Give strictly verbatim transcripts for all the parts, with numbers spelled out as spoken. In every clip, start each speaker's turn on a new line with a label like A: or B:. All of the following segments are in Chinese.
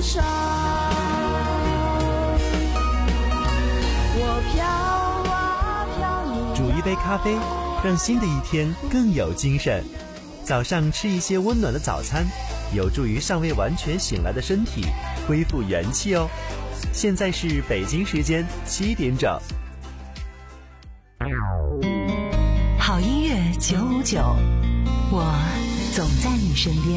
A: 上，我飘啊飘。
B: 煮一杯咖啡，让新的一天更有精神。早上吃一些温暖的早餐，有助于尚未完全醒来的身体恢复元气哦。现在是北京时间七点整。
C: 好音乐九五九，我总在你身边。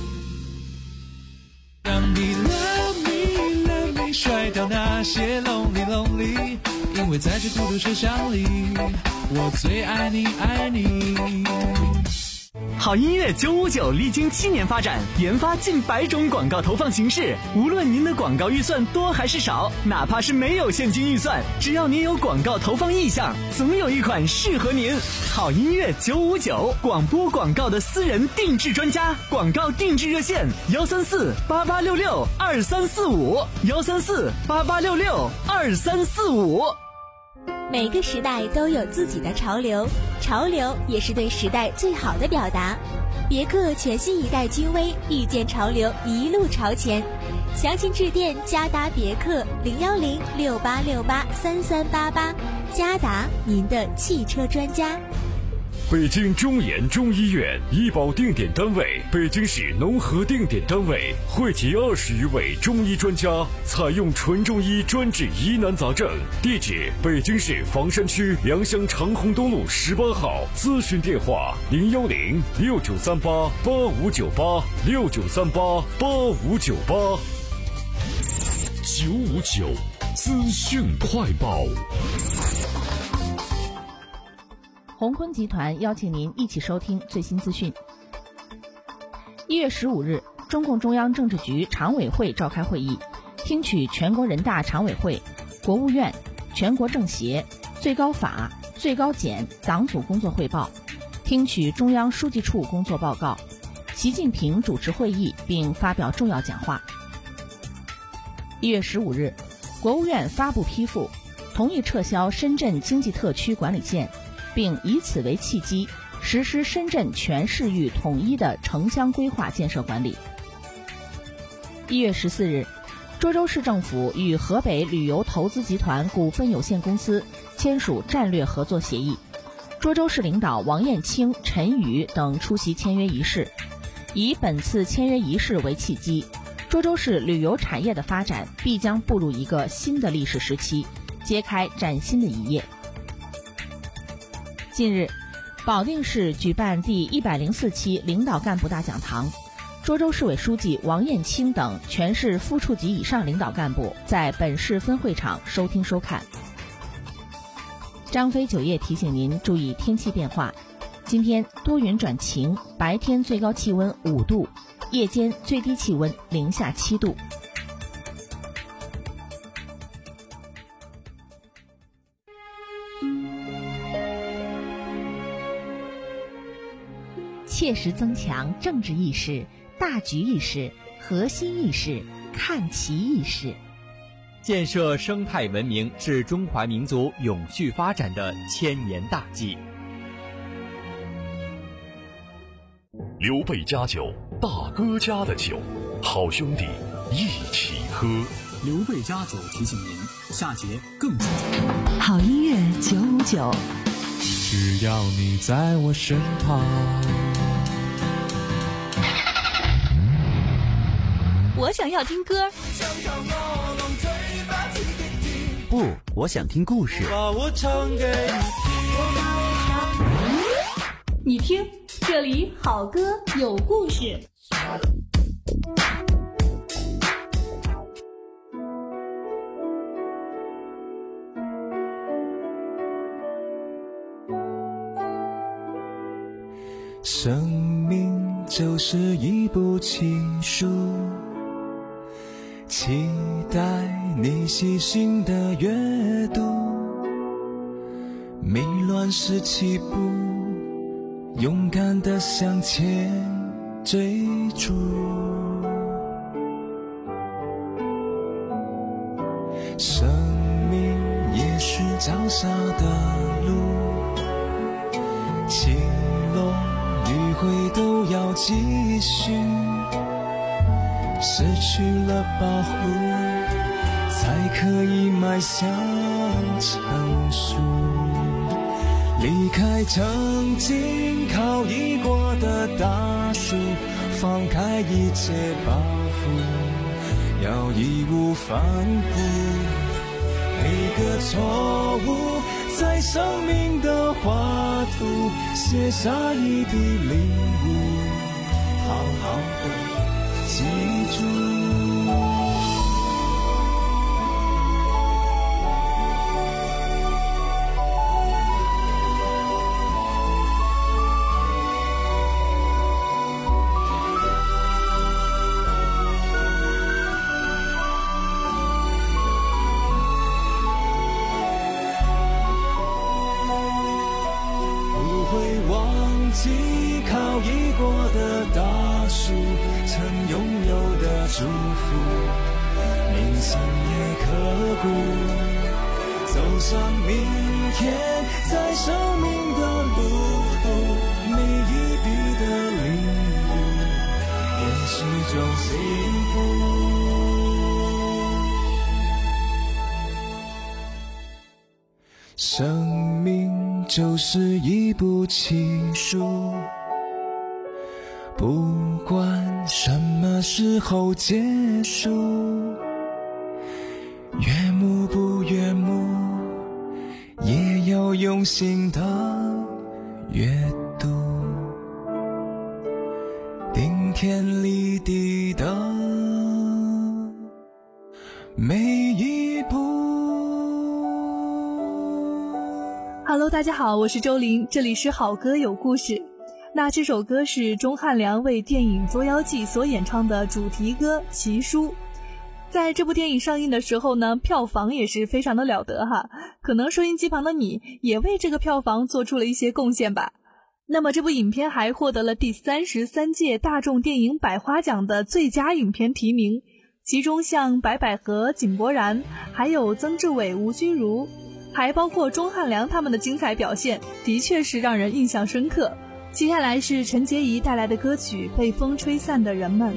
D: 让你 love me love me 甩掉那些 lonely lonely， 因为在这孤独车厢里，我最爱你爱你。
E: 好音乐九五九历经七年发展，研发近百种广告投放形式。无论您的广告预算多还是少，哪怕是没有现金预算，只要您有广告投放意向，总有一款适合您。好音乐九五九，广播广告的私人定制专家，广告定制热线幺三四八八六六二三四五幺三四八八六六二三四五。
F: 每个时代都有自己的潮流，潮流也是对时代最好的表达。别克全新一代君威，遇见潮流，一路朝前。详情致电嘉达别克零幺零六八六八三三八八，嘉达，您的汽车专家。
G: 北京中研中医院医保定点单位，北京市农合定点单位，汇集二十余位中医专家，采用纯中医专治疑难杂症。地址：北京市房山区良乡长虹东路十八号。咨询电话：零幺零六九三八八五九八六九三八八五九八。
H: 九五九资讯快报。
I: 鸿坤集团邀请您一起收听最新资讯。一月十五日，中共中央政治局常委会召开会议，听取全国人大常委会、国务院、全国政协、最高法、最高检党组工作汇报，听取中央书记处工作报告。习近平主持会议并发表重要讲话。一月十五日，国务院发布批复，同意撤销深圳经济特区管理线，并以此为契机，实施深圳全市域统一的城乡规划建设管理。一月十四日，涿州市政府与河北旅游投资集团股份有限公司签署战略合作协议。涿州市领导王艳清、陈宇等出席签约仪式。以本次签约仪式为契机，涿州市旅游产业的发展必将步入一个新的历史时期，揭开崭新的一页。近日，保定市举办第一百零四期领导干部大讲堂，涿州市委书记王艳清等全市副处级以上领导干部在本市分会场收听收看。张飞酒业提醒您注意天气变化，今天多云转晴，白天最高气温五度，夜间最低气温零下七度。切实增强政治意识、大局意识、核心意识、看齐意识，
J: 建设生态文明是中华民族永续发展的千年大计。
H: 刘备家酒，大哥家的酒，好兄弟一起喝。
K: 刘备家酒提醒您，下节更精彩。
C: 好音乐九五九，
D: 只要你在我身旁。
F: 我想要听歌，
B: 不，我想听故事。
D: 把我唱给
L: 你听，你听，这里好歌有故事。
D: 生命就是一部情书，期待你细心的阅读，迷乱时起步，勇敢地向前追逐。生命也是脚下的路，起落迂回都要继续，
M: 失去了保护，才可以迈向成熟。离开曾经靠依过的大树，放开一切包袱，要义无反顾。每个错误在生命的画图写下一滴领悟，好好的记住。靠依过的大树，曾拥有的祝福，铭心也刻骨。走上明天，在生命的路途，每一笔的领悟，便是种幸福。生命就是一部情书，不管什么时候结束，悦目不悦目，也要用心的阅读，顶天立地的每一步。
N: Hello， 大家好，我是周玲，这里是好歌有故事。那这首歌是钟汉良为电影《捉妖记》所演唱的主题歌《奇书》。在这部电影上映的时候呢，票房也是非常的了得哈，可能收音机旁的你也为这个票房做出了一些贡献吧。那么这部影片还获得了第三十三届大众电影百花奖的最佳影片提名，其中像白百合、井柏然，还有曾志伟、吴君如，还包括钟汉良他们的精彩表现，的确是让人印象深刻。接下来是陈洁仪带来的歌曲《被风吹散的人们》。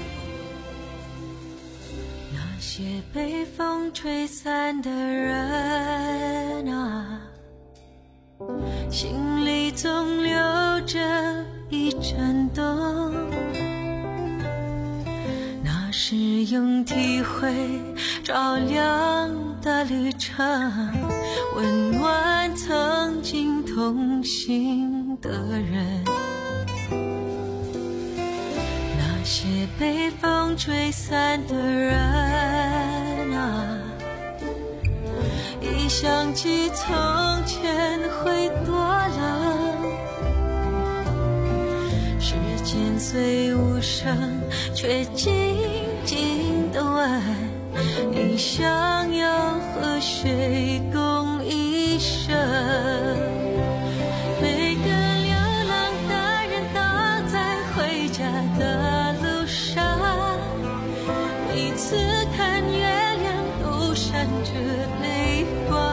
A: 那些被风吹散的人啊，心里总留着一阵冬，那是用体会照亮的旅程，温暖曾经同行的人。那些被风吹散的人啊，一想起从前会多冷，时间虽无声，却静静地问，你想要和谁共一生？每个流浪的人都在回家的路上，每次看月亮都闪着泪光。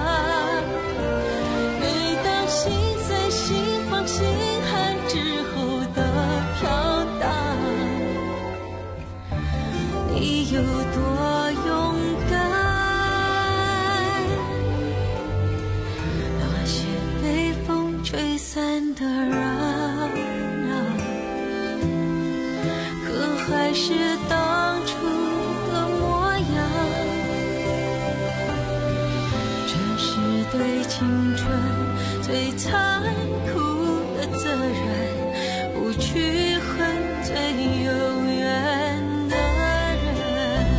A: 每当心碎、心慌、心寒之后的飘荡，你有多勇敢？那些被风吹散的人啊，可还是当初的模样。这是对青春最残酷的责任，不去恨最永远的人。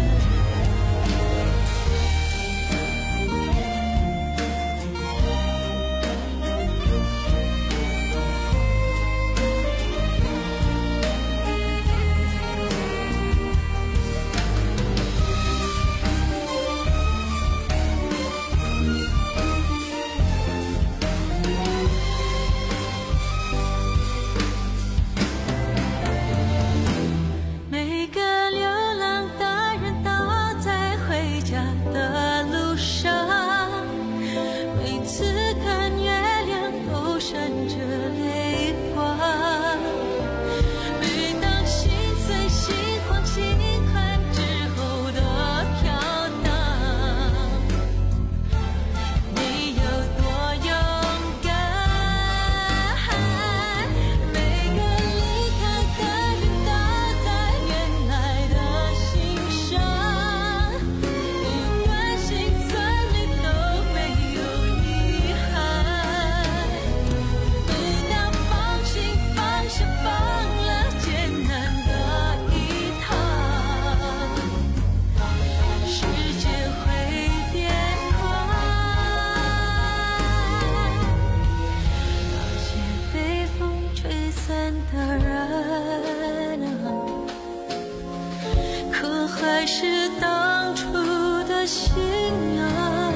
A: 还是当初的信仰。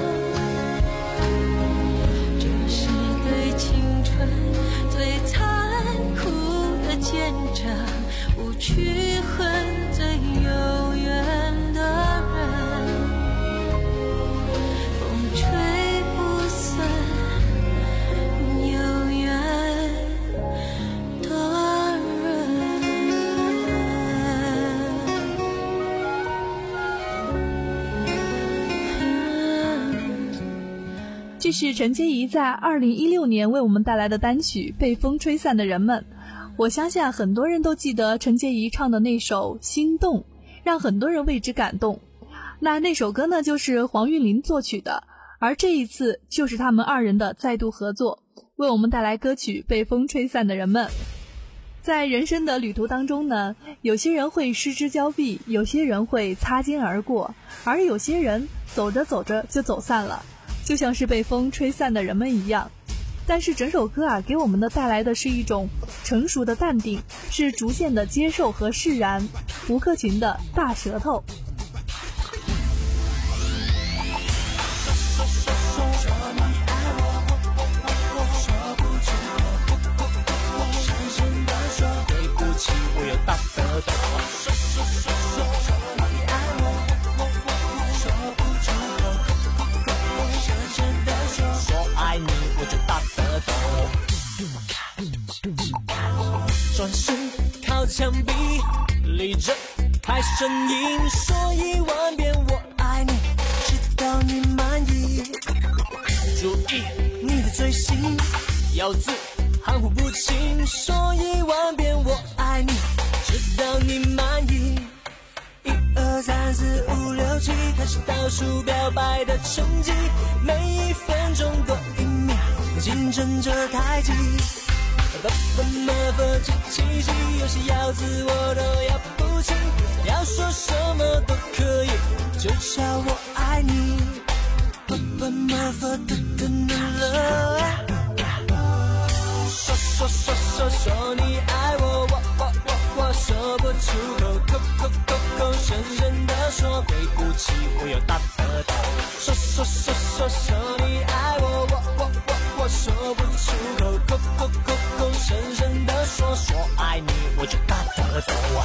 A: 这是对青春最残酷的见证，无去恨最有缘的人，风吹不散有缘的人。
N: 这是陈洁仪在二零一六年为我们带来的单曲《被风吹散的人们》。我相信很多人都记得陈洁仪唱的那首《心动》，让很多人为之感动。那那首歌呢，就是黄韵玲作曲的，而这一次就是他们二人的再度合作，为我们带来歌曲《被风吹散的人们》。在人生的旅途当中呢，有些人会失之交臂，有些人会擦肩而过，而有些人走着走着就走散了，就像是被风吹散的人们一样。但是整首歌啊，给我们的带来的是一种成熟的淡定，是逐渐的接受和释然。吴克群的大舌头。
O: 转身靠墙壁，立着开声音，说一万遍我爱你，直到你满意。注意你的嘴型，咬字含糊不清，说一万遍我爱你，直到你满意。一二三四五六七，开始倒数表白的成绩，每一分钟多一秒，竞争着太极。不分么分七七七，有些要字我都要不清，要说什么都可以，就叫我爱你。不分么分的的了，说说说说说你爱我，我我我我说不出口，口口口口深深的说，对不起我有大舌头。说说说说说你爱我，我我我我说不出口，口口口口深深的说，说爱你我就大舌头啊。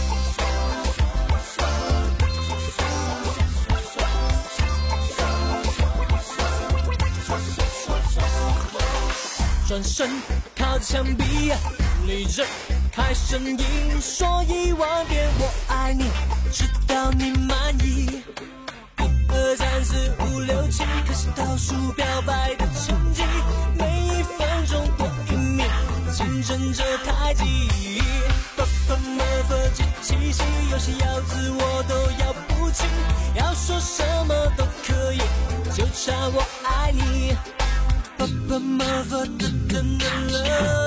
O: 转身靠墙壁，立着开声音，说一万遍我爱你，直到你满意。一二三四五六七，开始倒数表白的成绩，每一分钟多一秒，竞争着太极。不分么分七七七，有些要字我都要不清，要说什么都可以，就叫我爱你。不分么分的的了，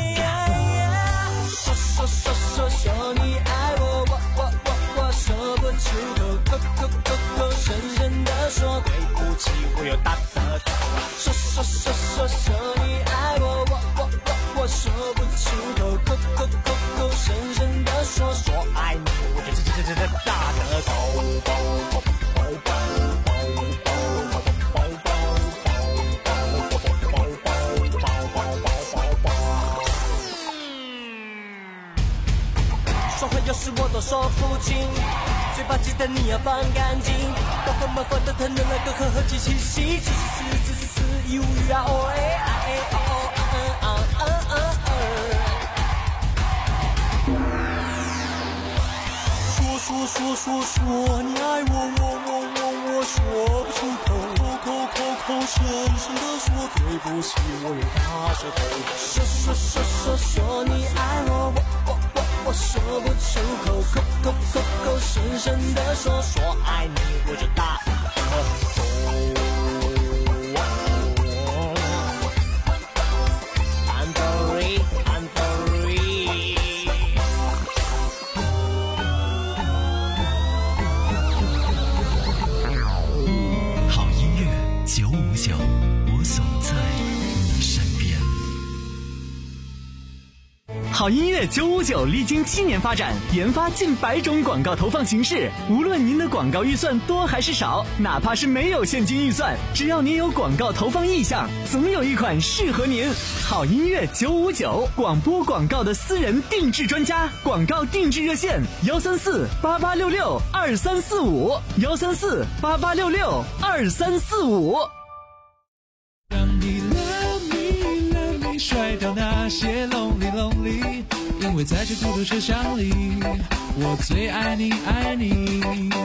O: 说说说说说你爱我，我我我我说不出口，口口口口深深的说，对不起我有大舌头。说说说说说你爱我，我我我我说不出口，口口口口深深的说，说爱你我这这这这这大舌头。说话有时我都说不清，嘴巴记得你要放干净。把分么分的疼的那个和和气气气，七十四四十四一五一啊哦哎啊哎哦哦嗯啊嗯嗯嗯。说说说说说你爱我，我我我我说不出口，口口口口深深的说，对不起我有大舌头。说说说说说你爱我，我我我我说不出口，口口口口深深的说，说爱你我就大舌头。I'm sorry, I'm sorry。
B: 好音乐九五九，我总在你身边。
E: 好音乐九五九历经七年发展，研发近百种广告投放形式。无论您的广告预算多还是少，哪怕是没有现金预算，只要您有广告投放意向，总有一款适合您。好音乐九五九，广播广告的私人定制专家，广告定制热线：幺三四八八六六二三四五，幺三四八八六六二三四五。
D: 让你 love me love me 甩掉那些 lonely lonely， 因为在这孤独车厢里，我最爱你爱你。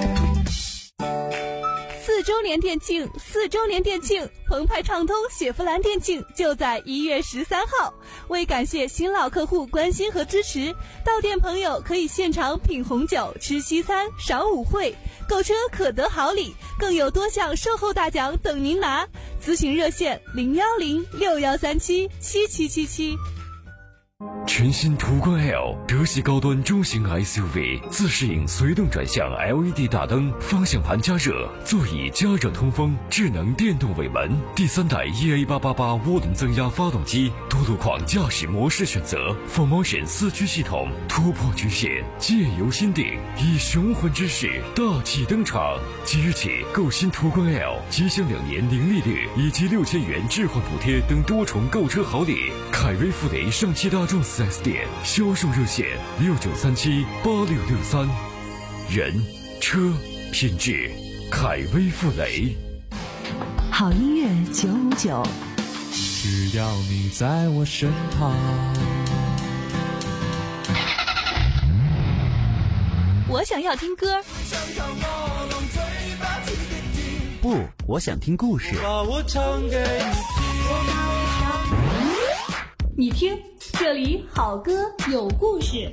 N: 四周年店庆，四周年店庆，澎湃畅通雪佛兰店庆就在一月十三号。为感谢新老客户关心和支持，到店朋友可以现场品红酒、吃西餐、赏舞会，购车可得好礼，更有多项售后大奖等您拿。咨询热线零幺零六幺三七七七七七。
G: 全新途观 L 德系高端中型 S U V， 自适应随动转向 L E D 大灯，方向盘加热，座椅加热通风，智能电动尾门，第三代 E A 八八八涡轮增压发动机，多路况驾驶模式选择 ，four motion 四驱系统，突破局限，借由心定，以雄浑之势大气登场。即日起购新途观 L， 即享两年零利率以及六千元置换补贴等多重购车好礼。凯威富雷上汽大众四 S 店销售热线六九三七八六六三，人车品质，凯威富雷。
C: 好音乐九五九，
D: 只要你在我身旁。
N: 我想要听歌，
B: 不，我想听故事。
O: 把我唱给
L: 你听，这里好歌有故事。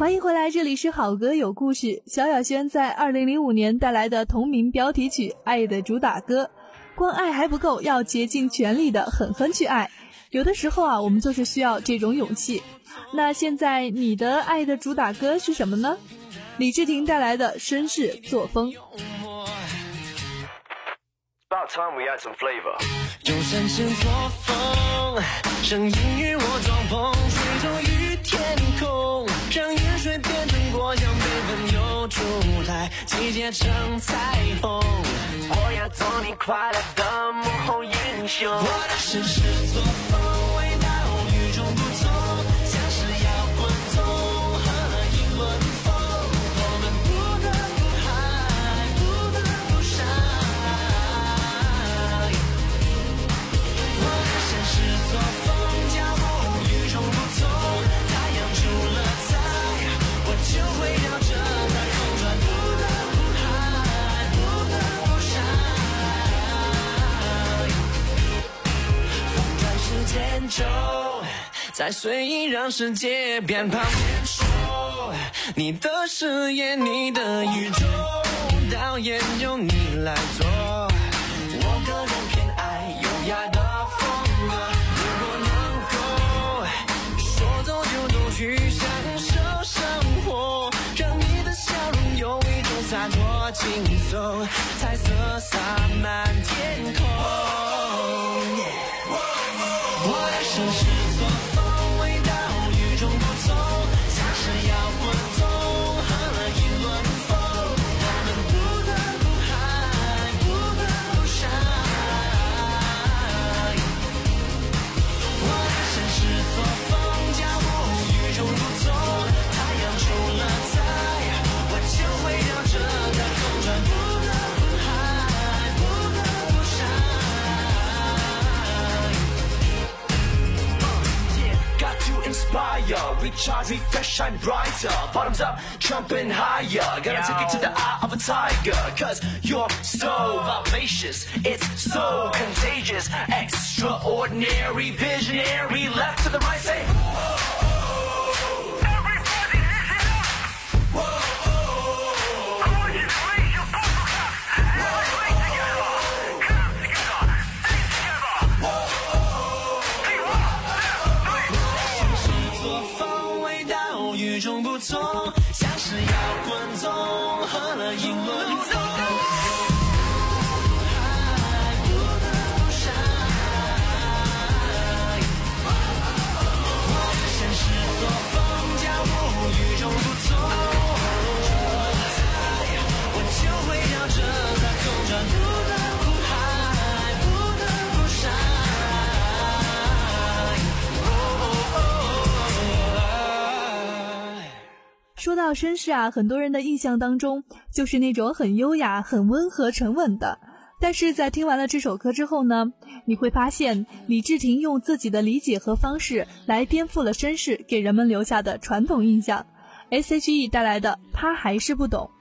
N: 欢迎回来，这里是好歌有故事。萧亚轩在二零零五年带来的同名标题曲《爱的主打歌》，光爱还不够，要竭尽全力的狠狠去爱。有的时候啊，我们就是需要这种勇气。那现在你的爱的主打歌是什么呢？李治廷带来的绅士作风。
P: About time we add some flavor.
O: 用绅士作风，声音与我撞碰，水中与天空，让雨水变成果酱，悲愤又出来，集结成彩虹。
P: 我要做你快乐的幕后英雄。
O: 我的绅士作风，味道与众不同，像是摇滚综合英伦风，我们不得不嗨，不得不傻。作风脚步与众不同，太阳出了彩，我就会绕着它空转，不得不嗨，不得不傻。风转时间轴，再随意让世界鞭炮变手，你的视野，你的宇宙，导演由你来做。我个人偏爱优雅的去享受生活，让你的笑容有一种洒脱轻松，彩色洒满天空。我的绅士作风，味道与众不同，像是摇滚综合了英伦风，我们不得不嗨，不得不傻。我的绅士作风脚步与众不同，太阳出了彩，我就会绕着它空转，不得不嗨，不得不傻。
P: Yeah, got to inspire, recharge, refresh, shine brighter. Bottoms up, jumping higher. Gotta take it to the eye of a tiger. Cause you're so vivacious, it's so contagious. Extraordinary, visionary, left to the right, say
O: 与众不同，像是摇滚综合了英伦风，嗨，不得不傻。我的绅士作风脚步与众不同，我就会绕着它空转，不得不嗨，不得不傻。
N: 说到绅士啊，很多人的印象当中就是那种很优雅、很温和、沉稳的。但是在听完了这首歌之后呢，你会发现李治廷用自己的理解和方式来颠覆了绅士给人们留下的传统印象。S H E 带来的他还是不懂。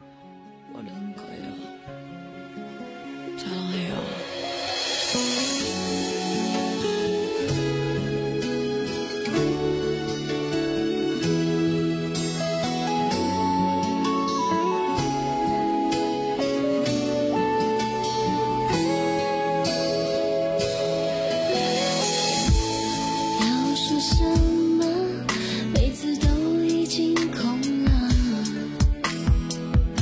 A: 每次都已经空了。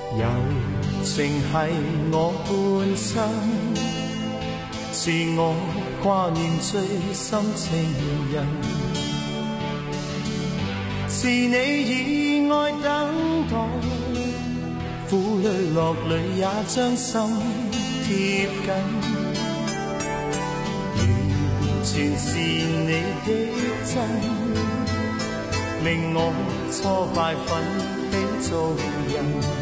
M: 友情係我半生，是我掛念最深情人，是你以愛等待，苦淚落淚也將心貼緊，完全是你的真，令我挫敗奮起做人。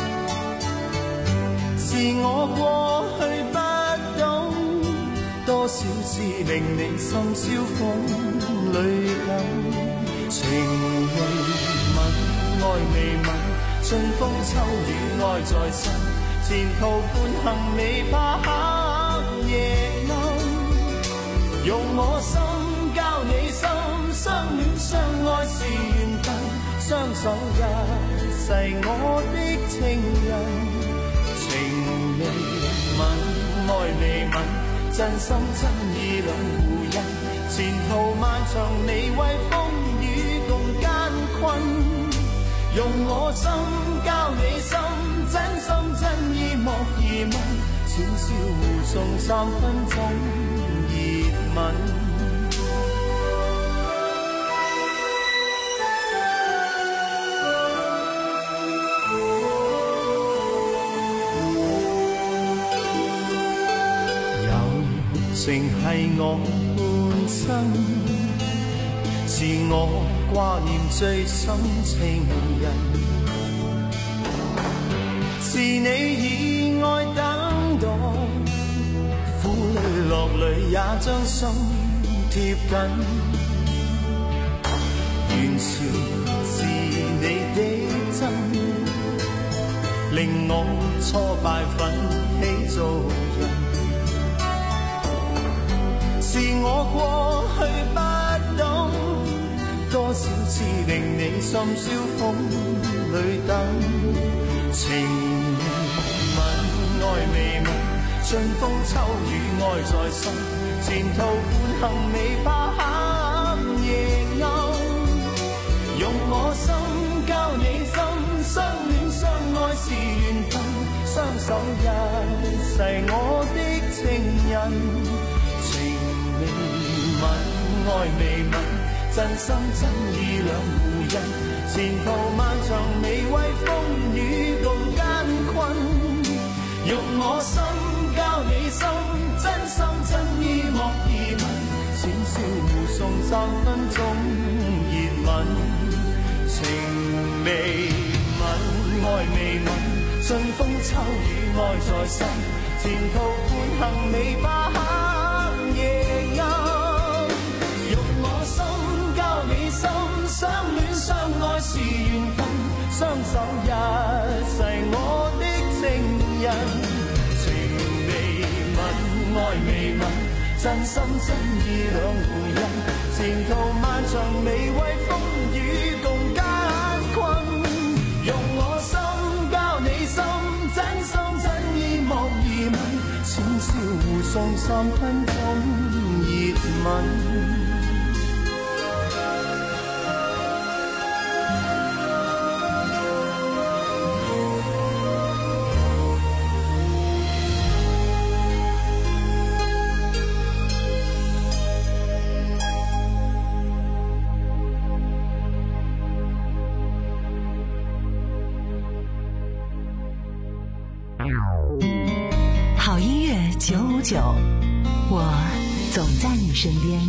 M: 是我過去不懂，多少次令你心燒風裏等，情未泯，愛未泯，春風秋雨愛在身，前途伴行未怕黑夜暗，用我心交你心，相戀相愛是緣分，雙手一世我的情人。情未泯，愛未泯，真心真意兩互印，前途漫長未為風雨共艱困，用我心交你心，真心真意莫疑問，淺笑互送三分鐘熱吻。情係我半生，是我掛念最深情人，是你以愛等待，苦淚落淚也將心貼緊，完全是你的真，令我挫敗奮起做人。是我過去不懂，多少次令你心燒風裏等，情未泯，愛未泯，春風秋雨愛在身，前途伴行未怕黑夜暗，用我心交你心，相戀相愛是緣分，雙手一世我的情人。未泯，愛未泯，真心真意兩互印，前途漫長未為風雨共艱困，用我心交你心，真心真意莫疑問，淺笑互送三分鐘熱吻，情未泯，愛未泯，春風秋雨愛在身，前途伴行未怕黑夜暗，用我心交你心，相戀相愛是緣分，雙手一世我的情人，情未泯，愛未泯，真心真意兩互印，前途漫長未為風雨共艱困，用我心交你心，真心真意莫疑問，淺笑互送三分鐘熱吻。
C: 好音乐九五九，我总在你身边。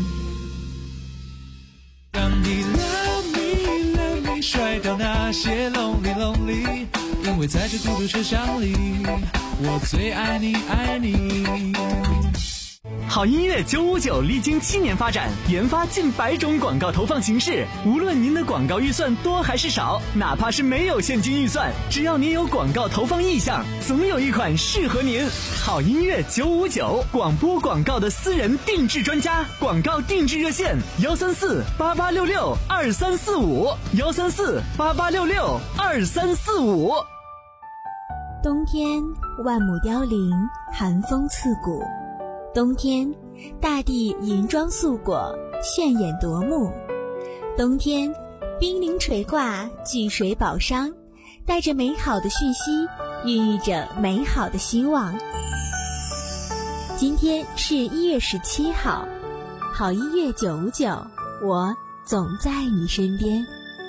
D: 让你 love me love me 甩掉那些 lonely lonely， 因为在这孤独车厢里，我最爱你爱你。
E: 好音乐九五九历经七年发展，研发近百种广告投放形式。无论您的广告预算多还是少，哪怕是没有现金预算，只要您有广告投放意向，总有一款适合您。好音乐九五九，广播广告的私人定制专家，广告定制热线：幺三四八八六六二三四五，幺三四八八六六二三四五。
F: 冬天万亩凋零，寒风刺骨。冬天，大地银装素裹，炫眼夺目。冬天，冰凌垂挂，聚水宝商， 带着美好的讯息，孕育着美好的希望。今天是一月十七号，好音乐九五九，我总在你身边。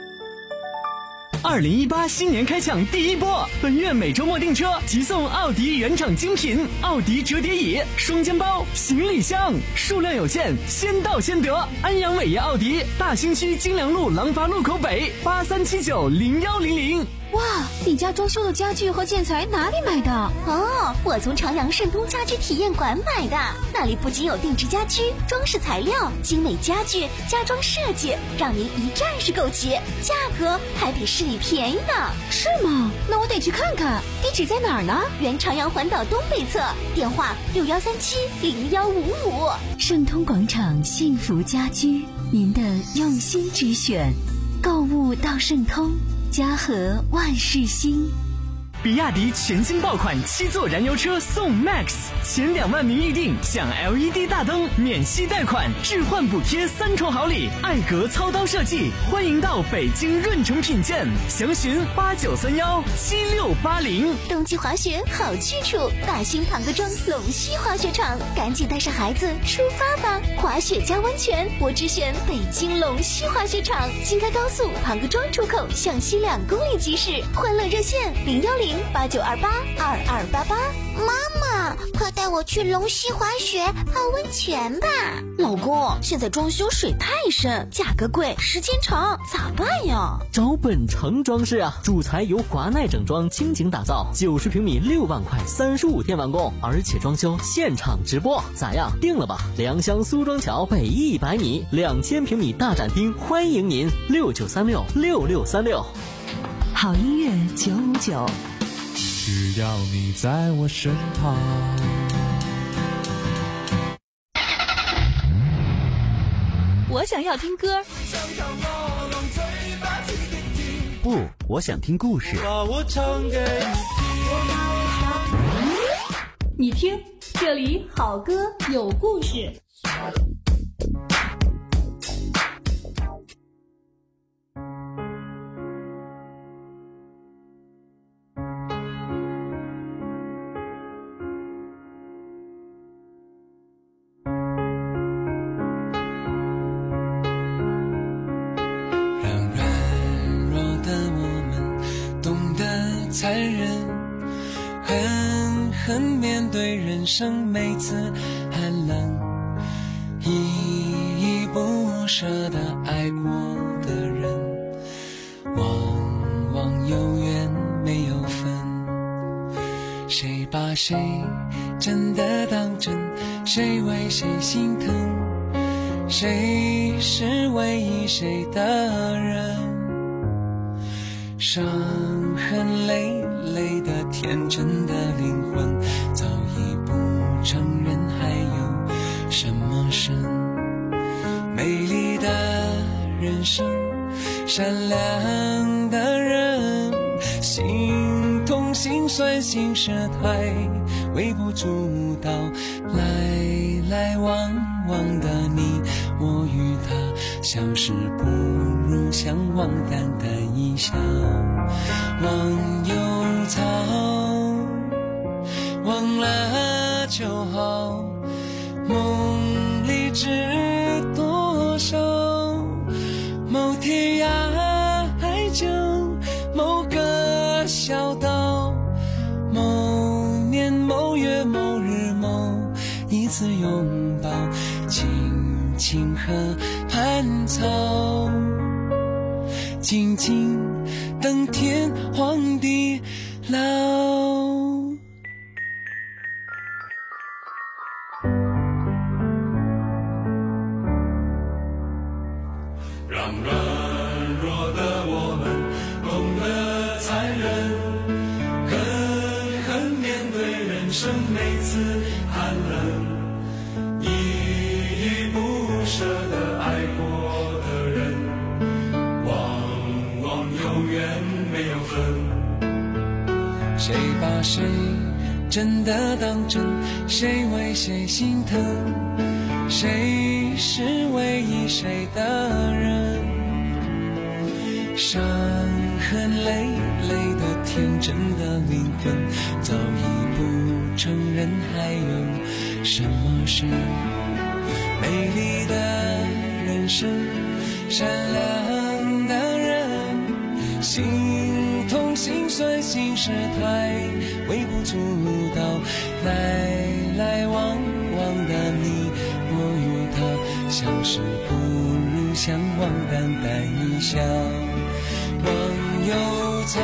E: 二零一八新年开抢第一波，本月每周末订车即送奥迪原厂精品奥迪折叠椅、双肩包、行李箱，数量有限，先到先得。安阳伟业奥迪大兴区金良路廊坊路口北八三七九零幺零零。
Q: 哇，你家装修的家具和建材哪里买的？
R: 哦，我从朝阳盛通家居体验馆买的，那里不仅有定制家居、装饰材料、精美家具、家装设计，让您一站式购齐，价格还比市里便宜呢。
Q: 是吗？那我得去看看。地址在哪儿呢？
R: 原朝阳环岛东北侧，电话六幺三七零幺五五。
C: 盛通广场幸福家居，您的用心之选，购物到盛通。家和万事兴。
E: 比亚迪全新爆款七座燃油车送 Max， 前两万名预定享 L E D 大灯、免息贷款、置换补贴三重好礼，艾格操刀设计，欢迎到北京润城品鉴，详询八九三幺七六八零。
R: 冬季滑雪好去处，大兴庞各庄龙溪滑雪场，赶紧带上孩子出发吧！滑雪加温泉，我只选北京龙溪滑雪场。京开高速庞各庄出口向西两公里即驶，欢乐热线零幺零八九二八二二八八。
S: 妈妈，快带我去龙溪滑雪泡温泉吧。
Q: 老公，现在装修水太深，价格贵，时间长，咋办呀？
T: 找本城装饰啊，主材由华奈整装倾情打造，九十平米六万块，三十五天完工，而且装修现场直播，咋样？定了吧？良乡苏庄桥北一百米，两千平米大展厅，欢迎您六九三六六六三六。
C: 好音乐九五九。
D: 只要你在我身旁。
N: 我想要听歌。
B: 不，我想听故事。
O: 把我唱给
L: 你听。你听，这里好歌有故事。
M: 残忍，狠狠面对人生每次寒冷，依依不舍地爱过的人，往往有缘没有分。谁把谁真的当真？谁为谁心疼？谁是唯一谁的人？伤痕累累的天真的灵魂，早已不承认还有什么神。美丽的人生，善良的人，心痛心酸心事太微不足道，来来往往的你我与他，相识不如相忘，淡淡一笑。忘忧草，忘了就好，梦里知多少，某天涯海角，某个小岛，某年某月某日某一次拥抱，青青河畔草，静静等天荒地老。
O: 让软弱的我们懂得残忍，狠狠面对人生每次寒冷，依依不舍地爱过的人，往往有缘没有分。
M: 谁把谁真的当真？谁为谁心疼？谁是唯一谁的人？伤痕累累的天真的灵魂，早已不承认还有什么事。美丽的人生，善良的人，心痛心酸心事太微不足道，来来往往的你我与他，相识不如相忘，淡淡一笑。忘忧草，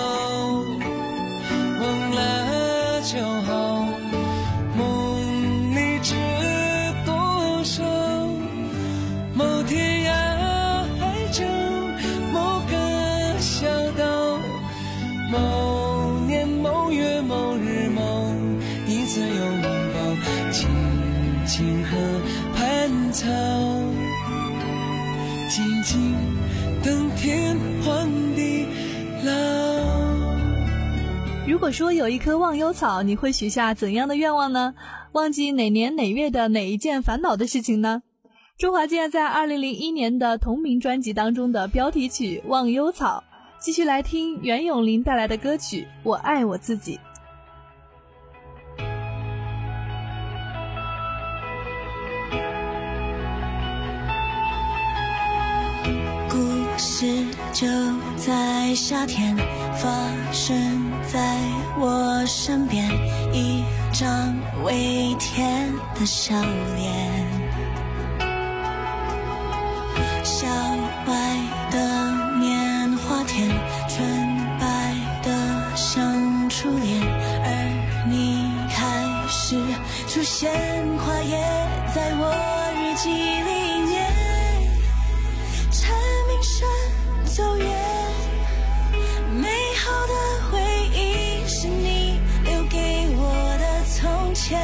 M: 忘了就好，梦里知多少，某天涯海角，某个小岛，某年某月某日某一次拥抱，青青河畔草，静静等天荒地老。
N: 如果说有一棵忘忧草，你会许下怎样的愿望呢？忘记哪年哪月的哪一件烦恼的事情呢？周华健在二零零一年的同名专辑当中的标题曲《忘忧草》，继续来听袁咏琳带来的歌曲《我爱我自己》。
A: 故事就在夏天发生在我身边，一张微甜的笑脸，小白的棉花田，纯白的像初恋，而你开始出现跨页在我日记里面，蝉鸣声走远，美好的回忆是你留给我的从前。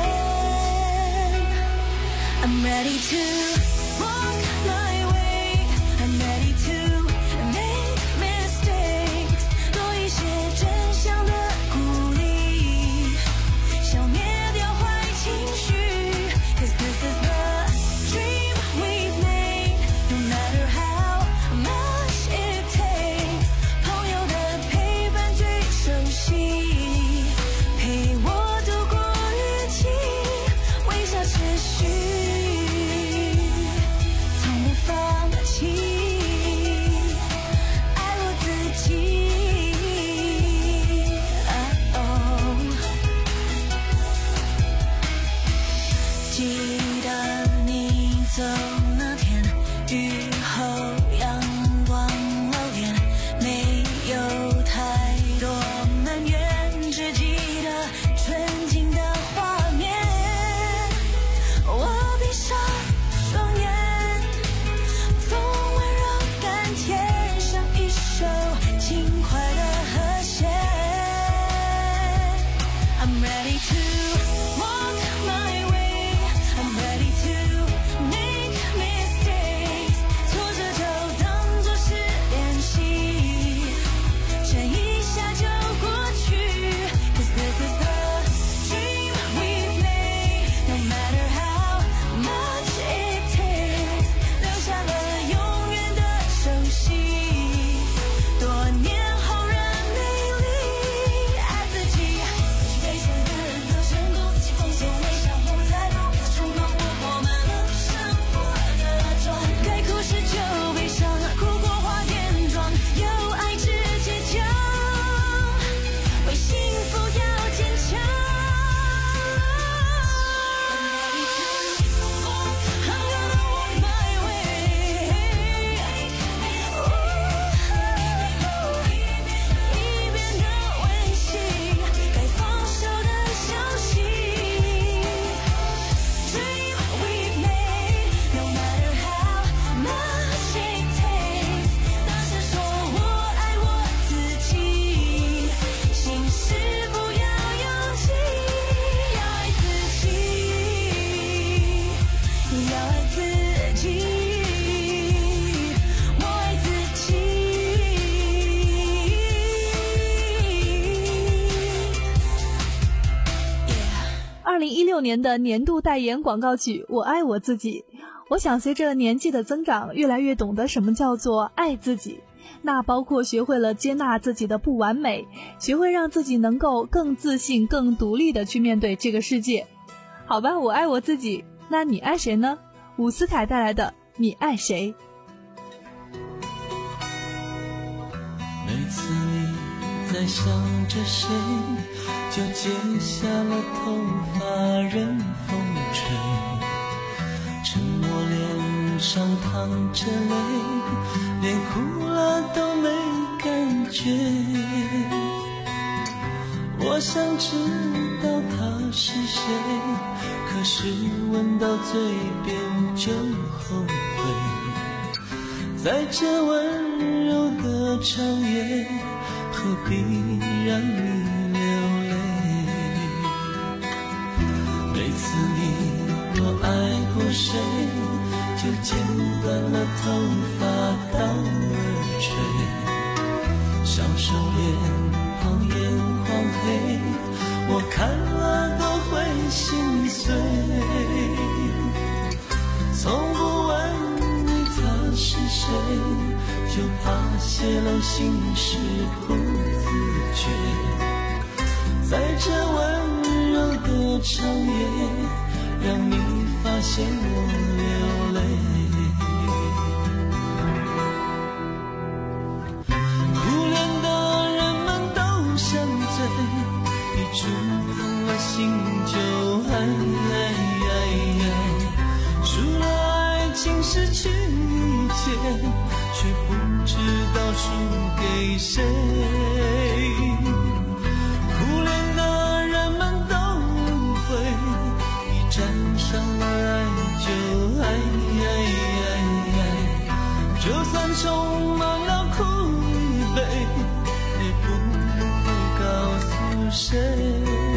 A: I'm ready to walk my way, I'm ready to make mistakes， 多一些真相的鼓励，消灭掉坏情绪 ，Cause this is the dream we've made, no matter how much it takes， 朋友的陪伴最熟悉，陪我度过日记，微笑持续，从不放弃，爱我自己。哦，记得你走那天，雨后阳光露脸，没有太多埋怨，只记得纯净的画面。我闭上双眼，风温柔甘甜，像一首轻快的和弦。I'm ready to walk my way, I'm ready to make mistakes， 挫折就当作是练习，撑一下就过去。Cause this is the dream we've made, no matter how much it takes， 留下了永远的熟悉，多年后仍美丽，爱自己。被所有人都成功，一起放松微笑，我们才懂得冲动过我们了生活的妆，该哭时就悲伤，哭过化点妆，有爱直接讲，为幸福要坚强。I'm gonna walk my way， 一边的温馨，该放手的消息。Dream we've made, no matter how much it takes， 大声说我爱我自己，心事不要拥挤，要爱自己，要爱自己，我爱自己。
N: 二零一六年的年度代言广告曲《我爱我自己》，我想随着年纪的增长，越来越懂得什么叫做爱自己。 那包括学会了接纳自己的不完美，学会让自己能够更自信、更独立地去面对这个世界。好吧，我爱我自己，那你爱谁呢？伍思凯带来的你爱谁？
O: 每次你在想着谁，就剪下了头发任风吹，沉默脸上淌着泪，连哭了都没感觉。我想知道他是谁，可是闻到嘴边就后悔，在这温柔的长夜，何必让你流泪？每次你若爱过谁，就剪断了头发到耳垂，小手脸旁眼眶黑，我看了都会心碎。从不问你他是谁，就怕泄露心事不自觉，在这温柔的长夜，让你发现我流泪。苦恋的人们都像醉，一触碰了心就爱爱爱爱，输了爱情失去一切，却不知道输给谁。苦恋的人们都误会，一沾上了爱就爱爱爱爱，就算充满了苦与悲，也不会告诉谁。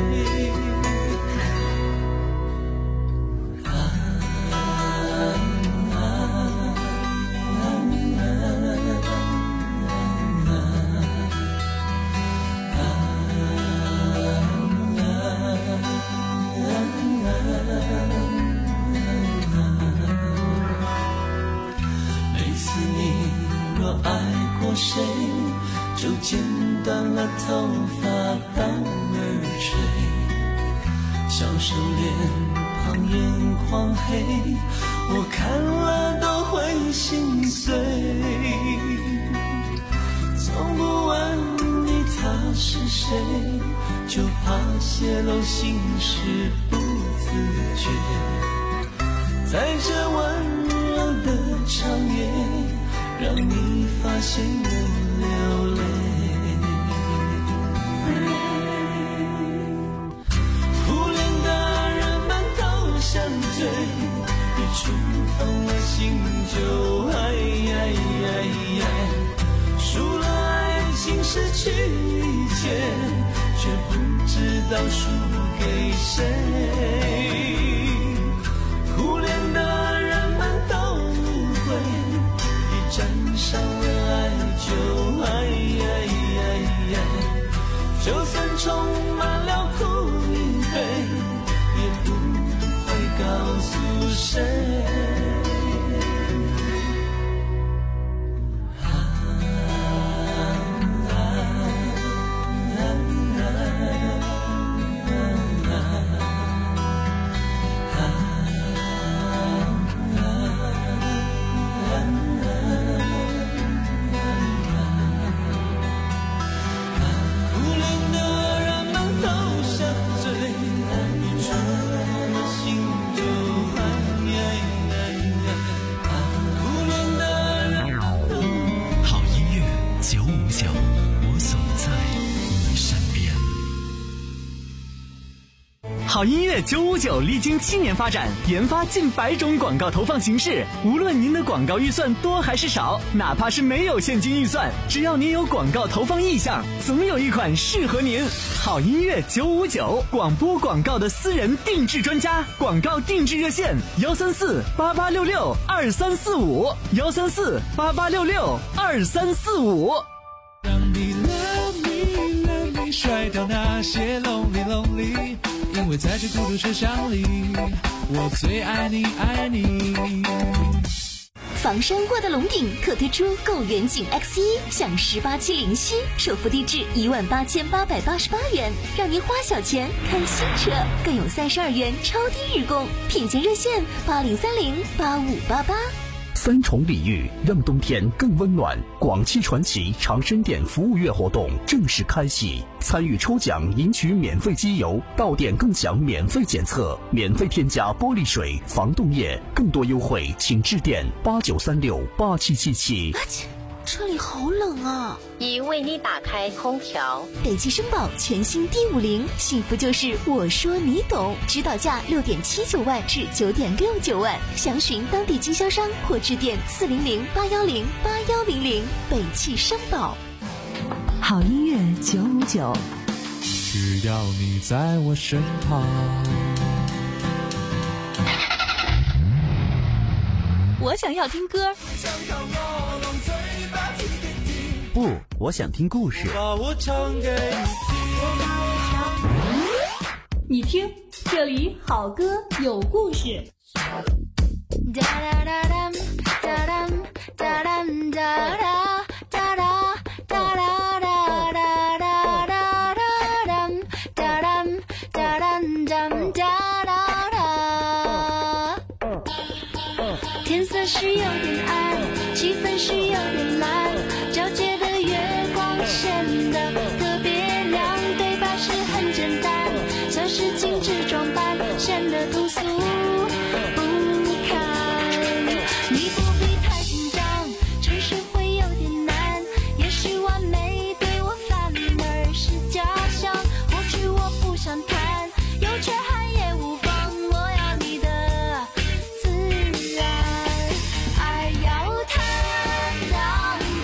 O: 谁就剪断了头发到耳垂，小手脸旁眼眶黑，我看了都会心碎。从不问你他是谁，就怕泄露心事不自觉，在这温柔的长夜，让你发现我流泪。苦恋的人们都像醉，一触碰了心就爱爱爱爱，输了爱情失去一切，却不知道输给谁。苦恋的人们都误会，沾上了爱就爱爱爱爱，就算充满了苦与悲，也不会告诉谁。
E: 好音乐九五九历经七年发展，研发近百种广告投放形式。无论您的广告预算多还是少，哪怕是没有现金预算，只要您有广告投放意向，总有一款适合您。好音乐九五九，广播广告的私人定制专家，广告定制热线：幺三四八八六六二三四五，幺三四八八六六二三四五。
D: 让你 love me love me， 甩掉那些 lonely lonely。因为在这孤独车厢里，我最爱你爱你。
R: 房山沃德龙顶特推出购远景 X 一享十八期零息，首付低至一万八千八百八十八元，让您花小钱看新车，更有三十二元超低日供，品鉴热线八零三零八五八八。
U: 三重礼遇让冬天更温暖。广汽传祺长生店服务月活动正式开启，参与抽奖赢取免费机油，到店更享免费检测，免费添加玻璃水、防冻液，更多优惠请致电八九三六八七七七。
R: 车里好冷啊！
V: 已为你打开空调。
R: 北汽绅宝全新 D 五零，幸福就是我说你懂，指导价六点七九万至九点六九万，详询当地经销商或致电四零零八幺零八幺零零。北汽绅宝。
C: 好音乐九五九，
D: 只要你在我身旁。
F: 我想要听歌。
B: 不，我想听故事。
L: 你听，这里好歌有故事。
A: 天色是有点暗，气氛是有点蓝，皎洁的月光显得特别亮，对白是很简单，像是精致装扮，显得朴素不堪。你不必太紧张，城市会有点难，也许完美对我反而是假象，或许我不想谈，有缺憾也无妨，我要你的自然。爱要坦荡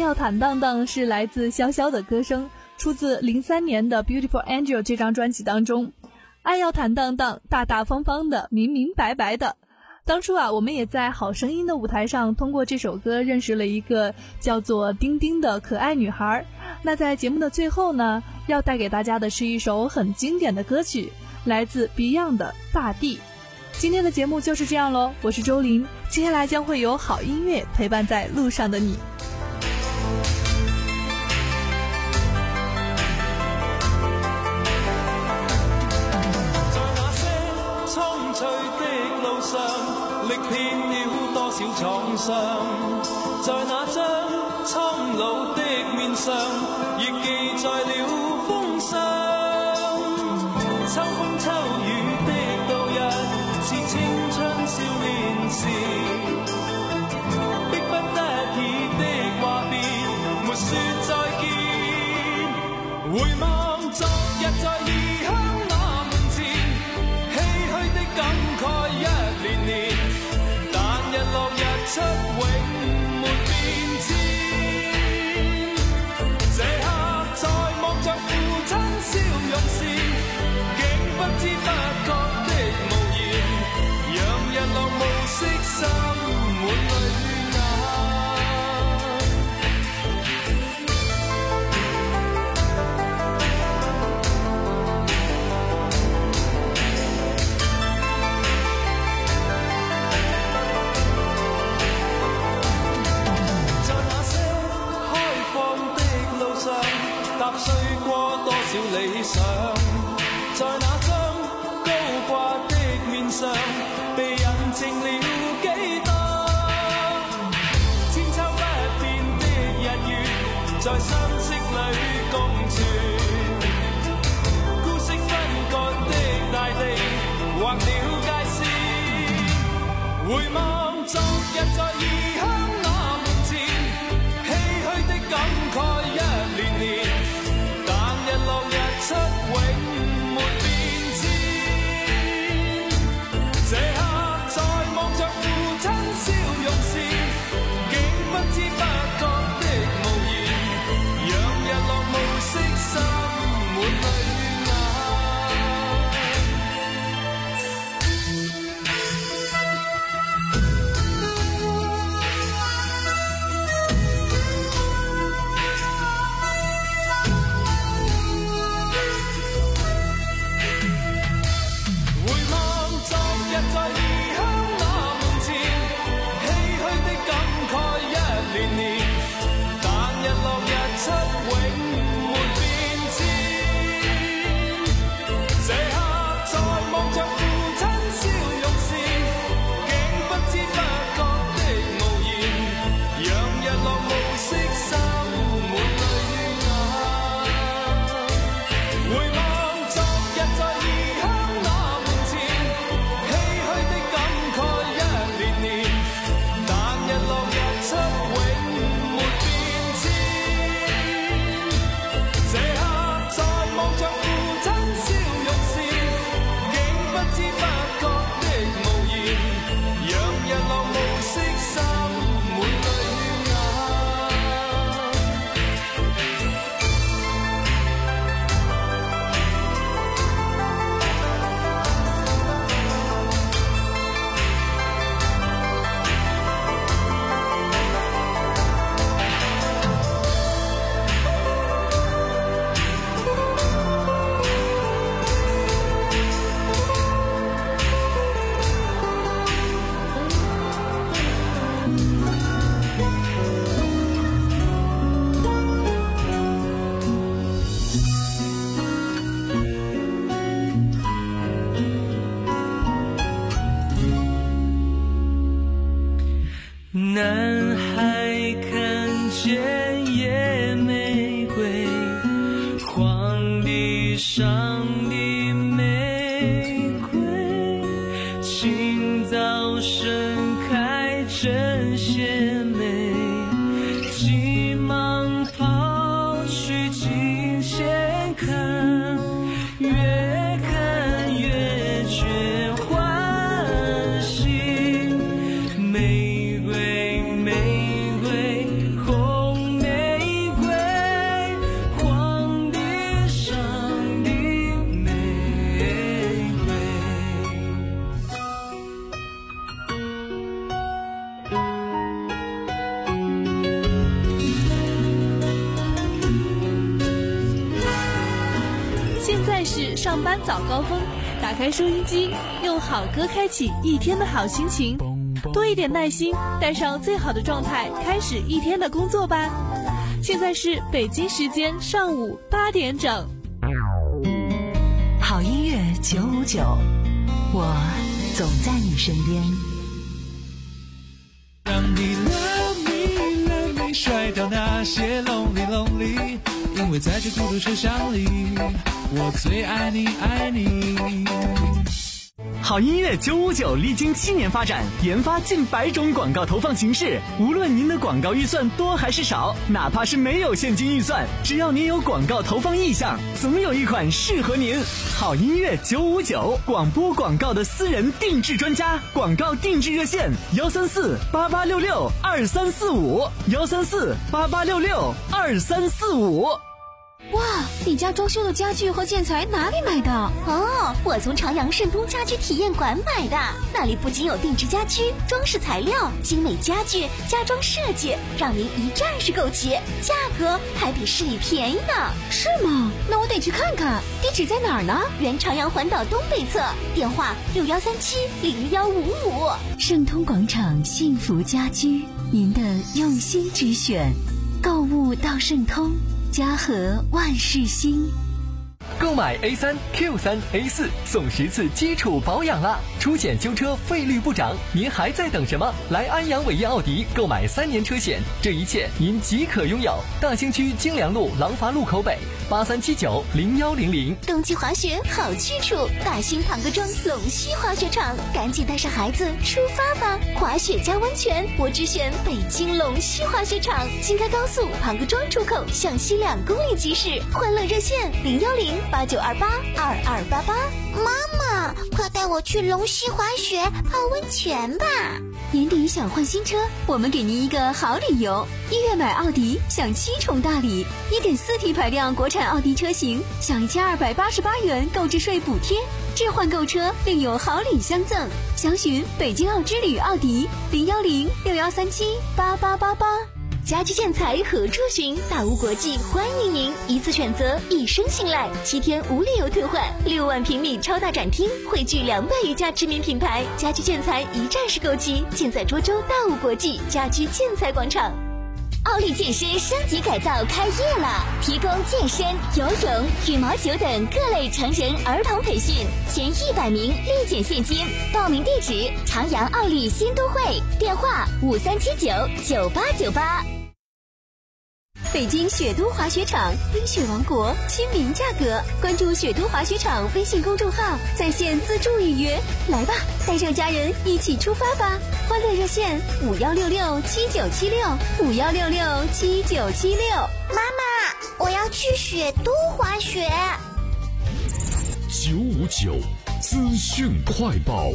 N: 要坦荡荡是来自潇潇的歌声，出自零三年的 Beautiful Angel 这张专辑当中。爱要坦荡荡，大大方方的，明明白白的。当初啊，我们也在好声音的舞台上通过这首歌认识了一个叫做丁丁的可爱女孩。那在节目的最后呢，要带给大家的是一首很经典的歌曲，来自 Beyond 的大地。今天的节目就是这样咯，我是周琳，接下来将会有好音乐陪伴在路上的你。
I: 在那些蒼翠的路上，歷遍了多少創傷，在那張蒼老的面上，亦記載了風霜。秋風秋雨的度日，是青春少年時，迫不得已的話別，沒說再見。回望昨日在異鄉那門前，唏噓的感慨一年年，但日落日出永沒變遷。這刻在望着父親笑容時，竟不知不覺的無言，讓日落暮色滲滿淚眼。在那些開放的路上，踏碎過多少理想，在那張高掛的面上，被印證了幾多千秋不變的日月，在相識裏共存。孤色分割的大地，劃了界線。回望昨日在異鄉那門前，唏噓的感慨一年年，但日落日出永沒變遷。這刻在望着父親笑容時，竟不知不覺的無言，讓日落暮色滲滿淚眼。回望昨日在異鄉那門前，唏噓的感慨一年年，但日落日出永沒變遷。這刻在望着父親笑容時，竟不知不覺的無言，讓日落暮色滲滿淚眼。回望昨日在異鄉那門前，唏噓的感慨一年年，但日落日出永沒變遷。這刻在望着父親笑容時，竟不知不覺的無言，讓日落暮色滲滿淚眼。
A: 男孩看见野玫瑰，荒地上的玫瑰，清早盛开真鲜美，急忙跑去近前看，越看越觉欢喜。玫瑰玫瑰红玫
N: 上班早高峰，打开收音机，用好歌开启一天的好心情，多一点耐心，带上最好的状态，开始一天的工作吧。现在是北京时间上午八点整。
C: 好音乐九五九，我总在你身边。
D: 让你 love me love me 甩掉那些 lonely lonely， 因为在这孤独车厢里，我最爱你爱你。
E: 好音乐九五九历经七年发展，研发近百种广告投放形式。无论您的广告预算多还是少，哪怕是没有现金预算，只要您有广告投放意向，总有一款适合您。好音乐九五九，广播广告的私人定制专家，广告定制热线：幺三四八八六六二三四五，幺三四八八六六二三四五。
Q: 哇，你家装修的家具和建材哪里买的？哦，我从朝阳盛东家居体验馆买的，那里不仅有定制家居、装饰材料、精美家具、家装设计，让您一站式购齐，价格还比市里便宜呢。是吗？那我得去看看。地址在哪儿呢？原朝阳环岛东北侧，电话六幺三七零幺五五。
C: 盛通广场幸福家居，您的用心之选，购物到盛通。家和万事兴。
H: 购买 A 三 Q 三 A 四送十次基础保养啦！出险修车费率不涨，您还在等什么？来安阳伟业奥迪购买三年车险，这一切您即可拥有。大兴区京良路廊坊路口北八三七九零幺零零。
R: 冬季滑雪好去处，大兴庞各庄龙溪滑雪场，赶紧带上孩子出发吧！滑雪加温泉，我只选北京龙溪滑雪场。京开高速庞各庄出口向西两公里即驶，欢乐热线零幺零八九二八二二八八。
S: 妈妈，快带我去龙溪滑雪泡温泉吧！
C: 年底想换新车，我们给您一个好理由：一月买奥迪享七重大礼，一点四 T 排量国产奥迪车型享一千二百八十八元购置税补贴，置换购车另有好礼相赠。详询北京奥之旅奥迪零幺零六幺三七八八八八。
R: 家居建材合作群，大屋国际欢迎您，一次选择，一生信赖，七天无理由退换，六万平米超大展厅，汇聚两百余家知名品牌，家居建材一站式购齐，尽在涿州大屋国际家居建材广场。奥利健身升级改造开业了，提供健身、游泳、羽毛球等各类成人儿童培训，前一百名立减现金。报名地址：朝阳奥利新都会，电话五三七九九八九八。
C: 北京雪都滑雪场，冰雪王国，亲民价格。关注雪都滑雪场微信公众号，在线自助预约。来吧，带上家人一起出发吧！欢乐热线五幺六六七九七六五幺六六七九七六。
S: 妈妈，我要去雪都滑雪。
G: 九五九资讯快报。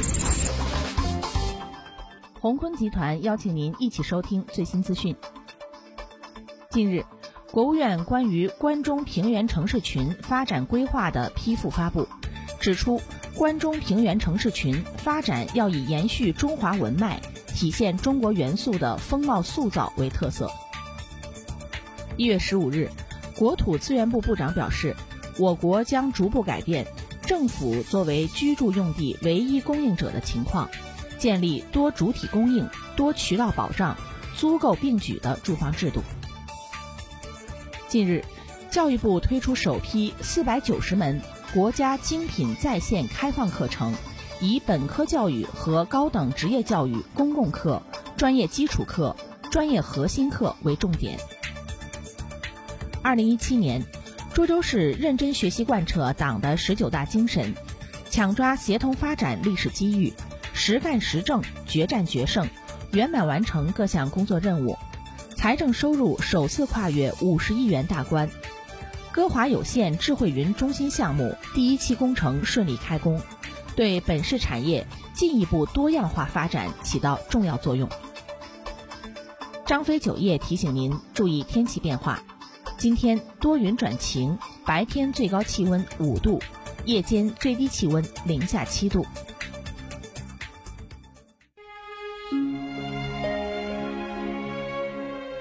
J: 鸿坤集团邀请您一起收听最新资讯。近日，国务院关于关中平原城市群发展规划的批复发布，指出关中平原城市群发展要以延续中华文脉、体现中国元素的风貌塑造为特色。一月十五日，国土资源部部长表示，我国将逐步改变政府作为居住用地唯一供应者的情况，建立多主体供应、多渠道保障、租购并举的住房制度。近日，教育部推出首批四百九十门国家精品在线开放课程，以本科教育和高等职业教育公共课、专业基础课、专业核心课为重点。二零一七年，涿州市认真学习贯彻党的十九大精神，抢抓协同发展历史机遇，实干实政，决战决胜，圆满完成各项工作任务。财政收入首次跨越五十亿元大关，歌华有线智慧云中心项目第一期工程顺利开工，对本市产业进一步多样化发展起到重要作用。张飞酒业提醒您注意天气变化，今天多云转晴，白天最高气温五度，夜间最低气温零下七度。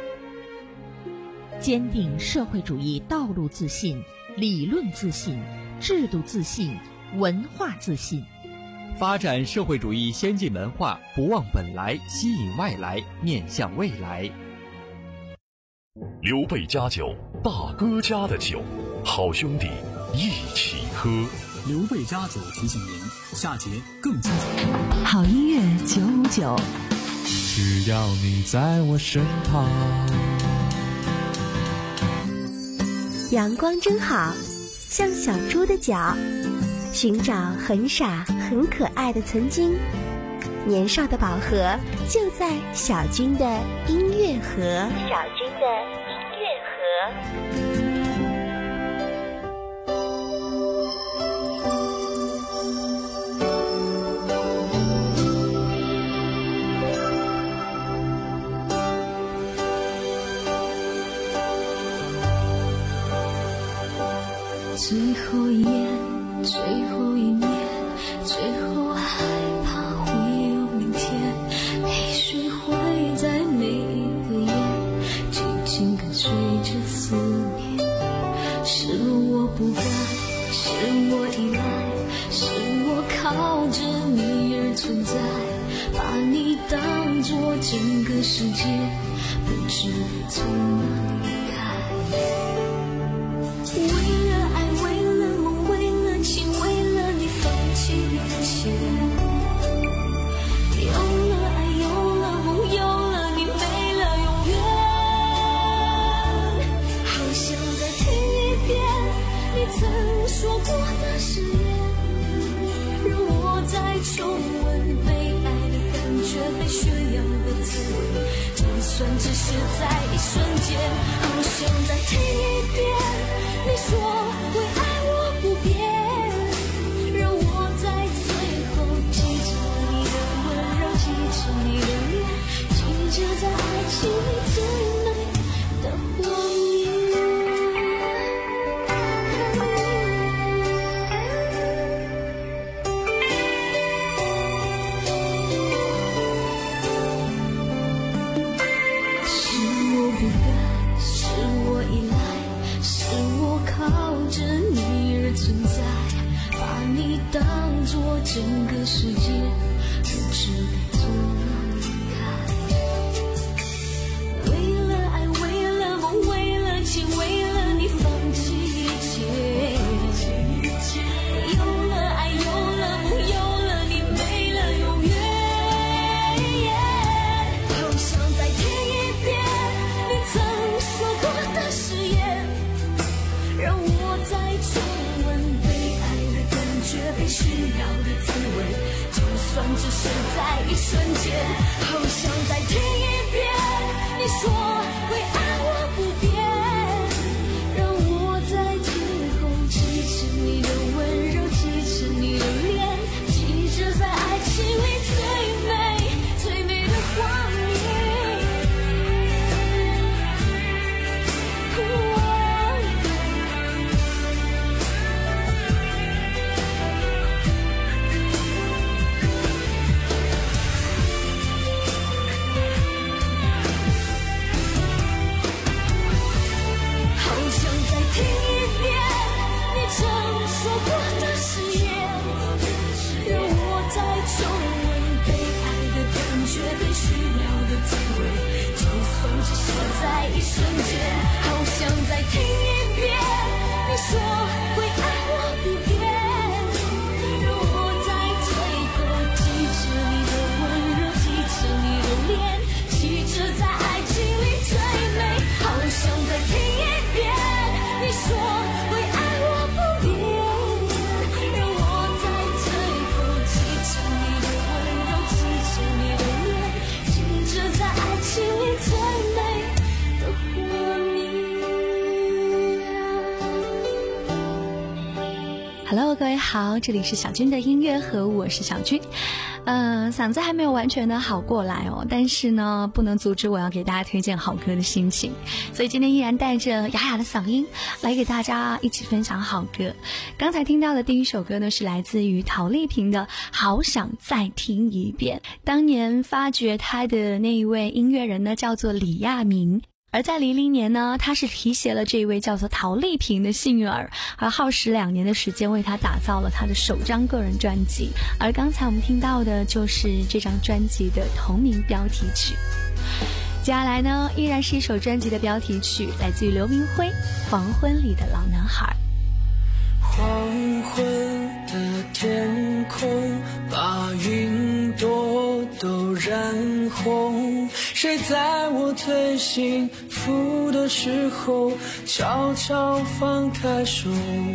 J: 坚定社会主义道路自信，理论自信， 制度自信，文化自信。
H: 发展社会主义先进文化，不忘本来，吸引外来，面向未来。
G: 刘备家酒，大哥家的酒，好兄弟一起喝。
K: 刘备家酒提醒您，下节更精彩。
P: 好音乐九五九，
D: 只要你在我身旁。
F: 阳光真好，像小猪的脚，寻找很傻很可爱的曾经。年少的宝盒就在小军的音乐盒。小军的音乐盒。
A: 最后一眼，最后一面，最后害怕会有明天。泪水会在每一个夜，静静跟随着思念。是我不甘，是我依赖，是我靠着你而存在，把你当作整个世界，不知你从哪里离开。为了爱，为了梦，为了情，为了你放弃一切。有了爱，有了梦，有了你，没了永远。好想再听一遍你曾说过的誓言，让我再重温被爱的感觉，被需要的滋味，就算只是在一瞬间。好想再听一遍你说会爱我不变，让我在最后记着你的温柔，记着你的脸，记着在爱情里最美的画面。是我不甘，是我依赖，是我靠着你而存在，把你当作整个世界，不知该从哪里开。为了爱，为了梦，为了情，为了你放弃一切。有了爱，有了梦，有了你，没了永远。好想再听一遍你曾说过的誓言，让我再重温被爱的感觉，被需要的滋味，就算只是在一瞬间。好想再听一遍你说会爱我不变，让我在最后记着你的温柔，记着你的脸，记着在爱情里最美最美的画面。在一瞬间，好想再听一遍你说会爱我不变，让我在最后记着你的温柔，记着你的脸，记着在爱情里最美。好想再听一遍你说会爱我不变，让我在最后记着你的温柔，记着你的脸，记着在爱情里最美。
N: Hello， 各位好，这里是小军的音乐盒，我是小军。呃，嗓子还没有完全的好过来哦，但是呢，不能阻止我要给大家推荐好歌的心情，所以今天依然带着哑哑的嗓音来给大家一起分享好歌。刚才听到的第一首歌呢，是来自于陶丽萍的《好想再听一遍》。当年发掘她的那一位音乐人呢，叫做李亚明。
M: 而在零零年呢，他是提携了这一位叫做陶丽萍的幸运儿，而耗时两年的时间为他打造了他的首张个人专辑。而刚才我们听到的就是这张专辑的同名标题曲。接下来呢，依然是一首专辑的标题曲，来自于刘明辉《黄昏里的老男孩》。
I: 黄昏的天空把云朵都染红，谁在我最幸福的时候悄悄放开手，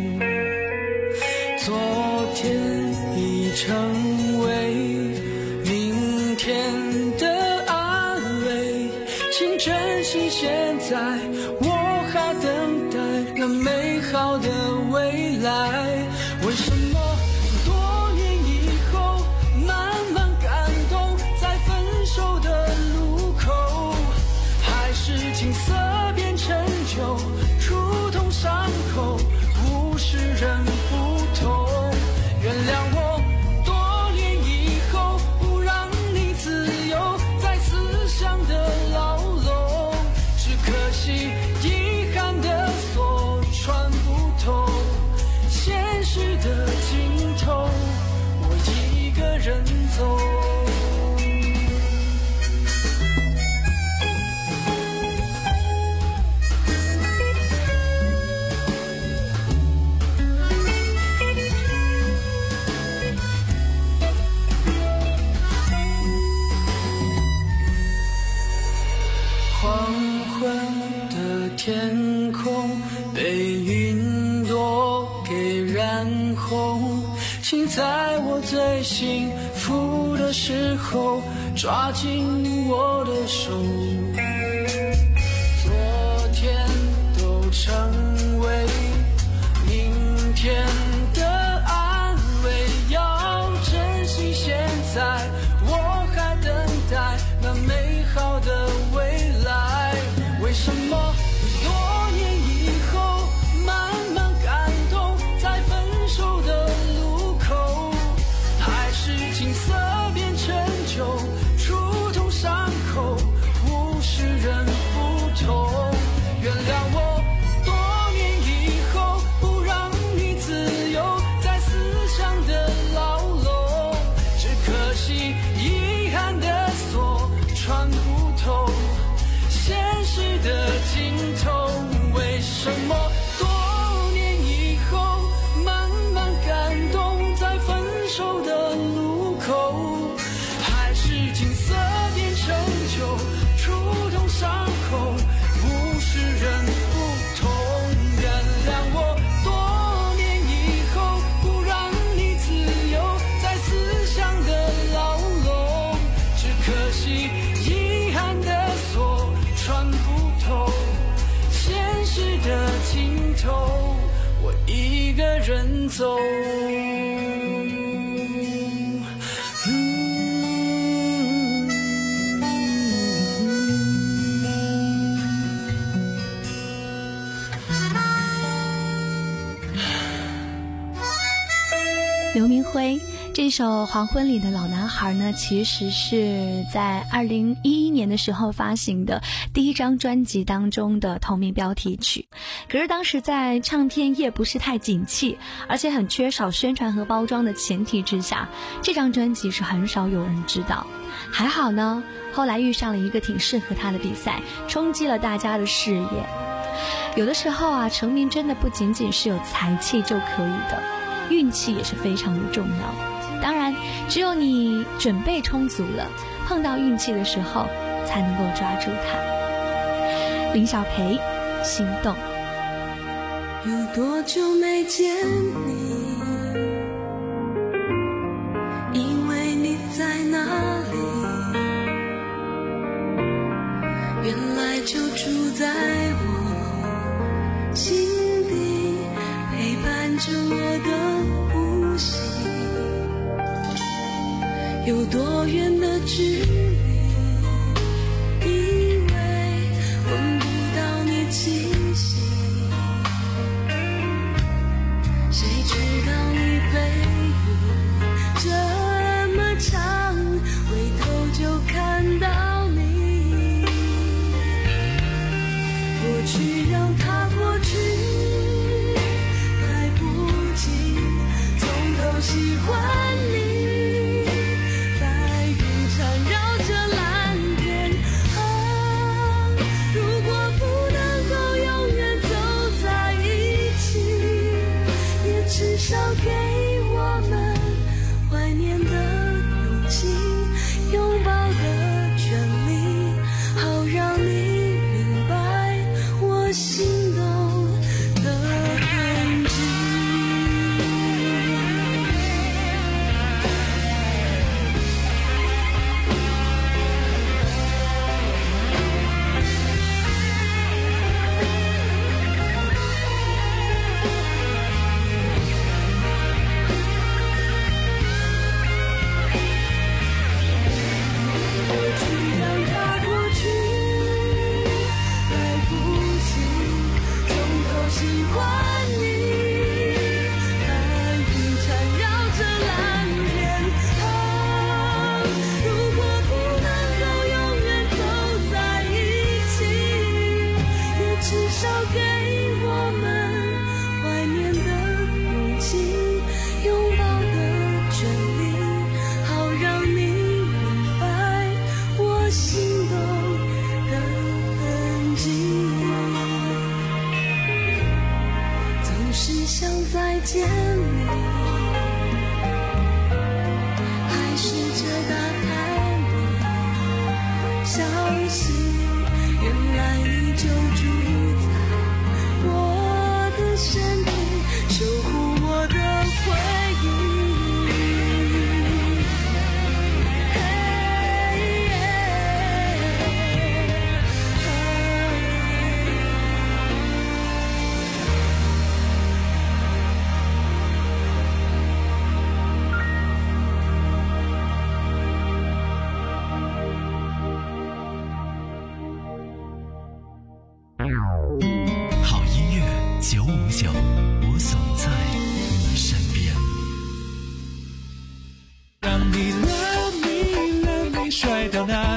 I: 昨天已成为明天的安慰，请珍惜现在，我还等待那美好的未来。为什么多年以后慢慢感动，在分手的路口，还是景色变成酒，触痛伤口，物是人不同。原谅我多年以后不让你自由在思想的牢笼，只可惜遗憾的锁穿不透现实的尽头，我一个人走。黄昏的天空被云朵给染红，请在我最幸福的时候抓紧我的手，昨天都成为明天的安慰，要珍惜现在，我还等待那美好的未来。为什么多年以后慢慢感动，在分手的路口，还是景色变成酒，触痛伤口，物是人不同。原谅我多年以后不让你自由在思想的牢笼，只可惜遗憾的锁穿不透现实的尽头。为什么多年以后慢慢感动，在分手的路口，还是景色变成酒，触痛伤口，物是人不同。原谅我多年以后不让你自由在思想的牢笼，只可惜遗憾的锁穿不透现实的尽头，我一个人走。
M: 刘明辉这首《黄昏里的老男孩》呢，其实是在二零一一年的时候发行的第一张专辑当中的同名标题曲。可是当时在唱片业不是太景气，而且很缺少宣传和包装的前提之下，这张专辑是很少有人知道。还好呢，后来遇上了一个挺适合他的比赛，冲击了大家的视野。有的时候啊，成名真的不仅仅是有才气就可以的，运气也是非常的重要。当然，只有你准备充足了，碰到运气的时候才能够抓住它。林小培，心动。
A: 有多久没见你？因为你在哪里？原来就住在我心底，陪伴着我的呼吸。有多远的距离，以为闻不到你气息，谁知道你背影这么长，回头就看到你。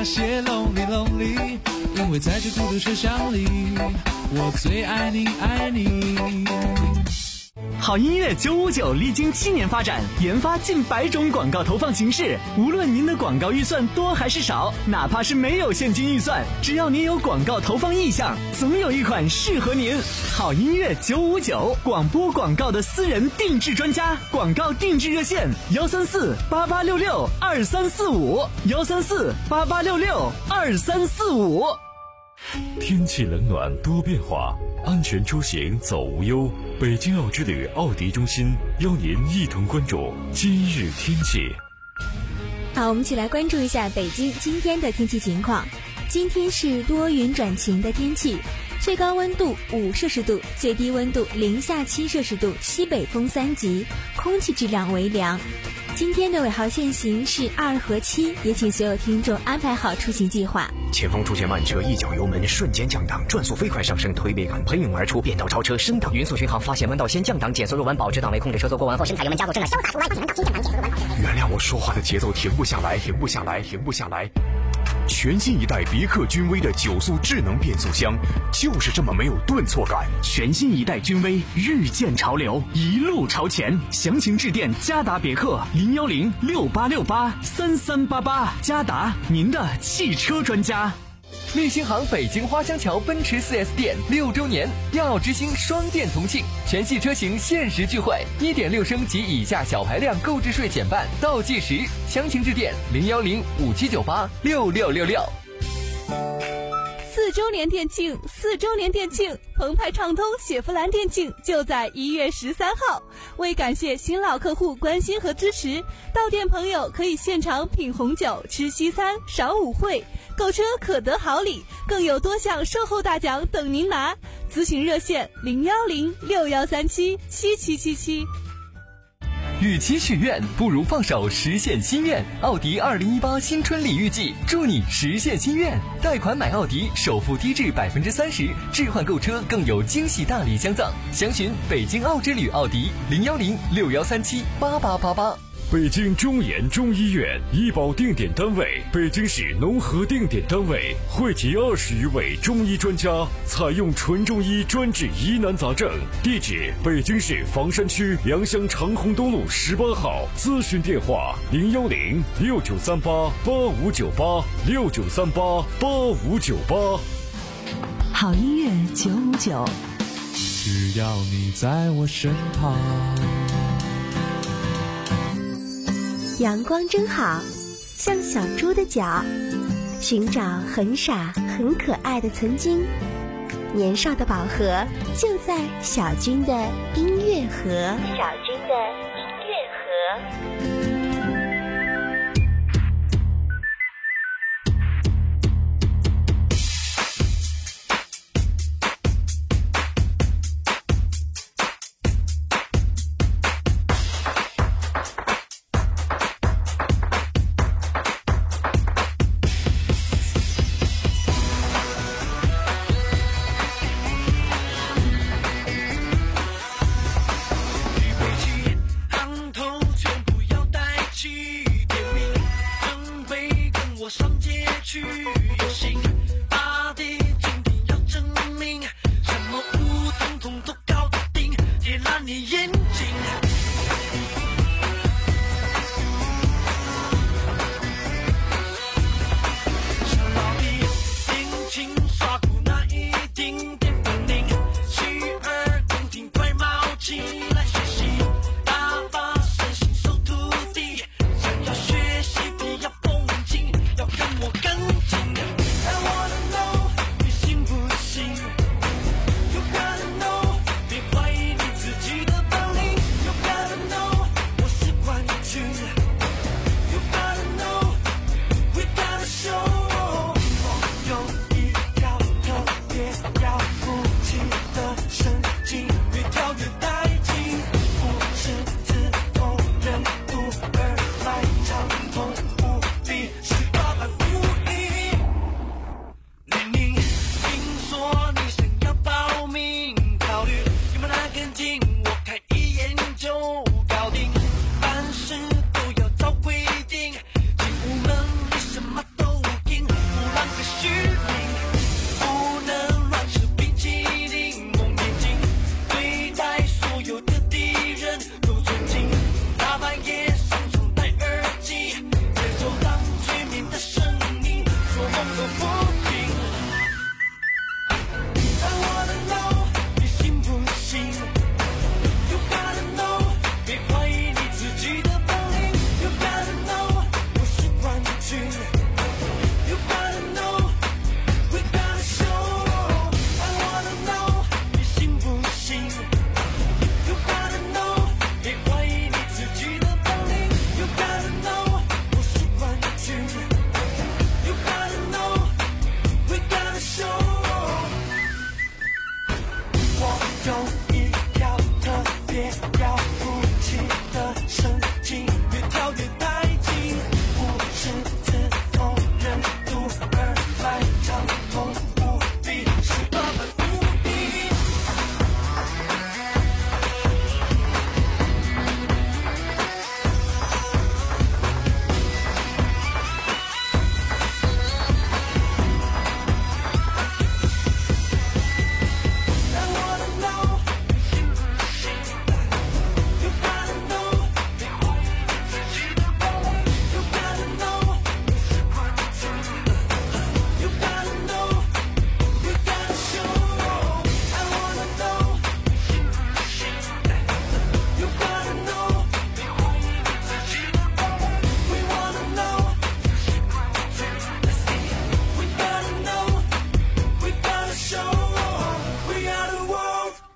D: 些 lonely lonely， 因为在这孤独车厢里，我最爱你爱你。
E: 好音乐九五九历经七年发展，研发近百种广告投放形式。无论您的广告预算多还是少，哪怕是没有现金预算，只要您有广告投放意向，总有一款适合您。好音乐九五九，广播广告的私人定制专家，广告定制热线：幺三四八八六六二三四五，幺三四八八六六二三四五。
G: 天气冷暖多变化，安全出行走无忧。北京奥之旅奥迪中心邀您一同关注今日天气。
F: 好，我们一起来关注一下北京今天的天气情况。今天是多云转晴的天气，最高温度五摄氏度，最低温度零下七摄氏度，西北风三级，空气质量为良。今天的尾号限行是二和七，也请所有听众安排好出行计划。
O: 前方出现慢车，一脚油门瞬间降档，转速飞快上升，推背感喷涌而出，变道超车升档，匀速巡航，发现弯道先降档，减速入弯，保持档位，控制车速过弯后深踩油门加速，正在潇洒出弯，发现弯道先降档，减速入弯，保持。
U: 原谅我说话的节奏停不下来，停不下来，停不下来。全新一代别克君威的九速智能变速箱，就是这么没有顿挫感。
E: 全新一代君威，日渐潮流，一路朝前。详情致电嘉达别克零幺零六八六八三三八八，嘉达，您的汽车专家。
H: 立新行北京花乡桥奔驰 四 S 店六周年，耀耀之星双店同庆，全系车型限时钜惠， 一点六 升及以下小排量购置税减半，倒计时。详情致电零幺零五七九八六六六六。
L: 四周年店庆，四周年店庆，澎湃畅通雪佛兰店庆就在一月十三号。为感谢新老客户关心和支持，到店朋友可以现场品红酒、吃西餐、赏舞会，购车可得好礼，更有多项售后大奖等您拿。咨询热线零幺零六幺三七七七七七。
H: 与其许愿，不如放手实现心愿。奥迪二零一八新春礼遇季，祝你实现心愿。贷款买奥迪，首付低至百分之三十，置换购车更有惊喜大礼相赠。详询北京奥之旅奥迪零幺零六幺三七八八八八。
G: 北京中研中医院医保定点单位，北京市农合定点单位，汇集二十余位中医专家，采用纯中医专治疑难杂症。地址：北京市房山区良乡长虹东路十八号。咨询电话：零幺零六九三八八五九八六九三八八五九八。
P: 好音乐九五九，
D: 只要你在我身旁。
R: 阳光真好，像小猪的脚，寻找很傻很可爱的曾经。年少的宝盒就在小军的音乐盒。小军的音乐盒。
I: 我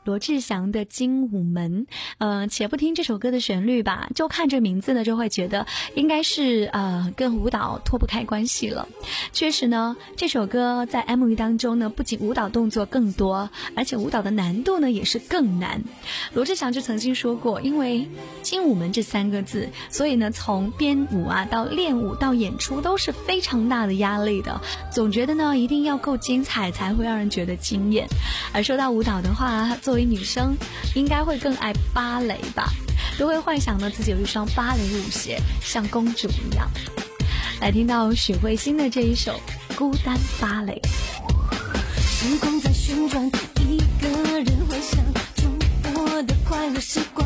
M: 罗志祥的《精武门》。呃，且不听这首歌的旋律吧，就看这名字呢，就会觉得应该是呃跟舞蹈脱不开关系了。确实呢，这首歌在 M V 当中呢，不仅舞蹈动作更多，而且舞蹈的难度呢也是更难。罗志祥就曾经说过，因为精武门这三个字，所以呢从编舞啊到练舞到演出都是非常大的压力的，总觉得呢一定要够精彩才会让人觉得惊艳。而说到舞蹈的话，作为女生应该会更爱芭蕾吧，都会幻想呢自己有一双芭蕾舞鞋，像公主一样。来听到许慧欣的这一首《孤单芭蕾》。
A: 时光在旋转，一个人回想中我的快乐时光。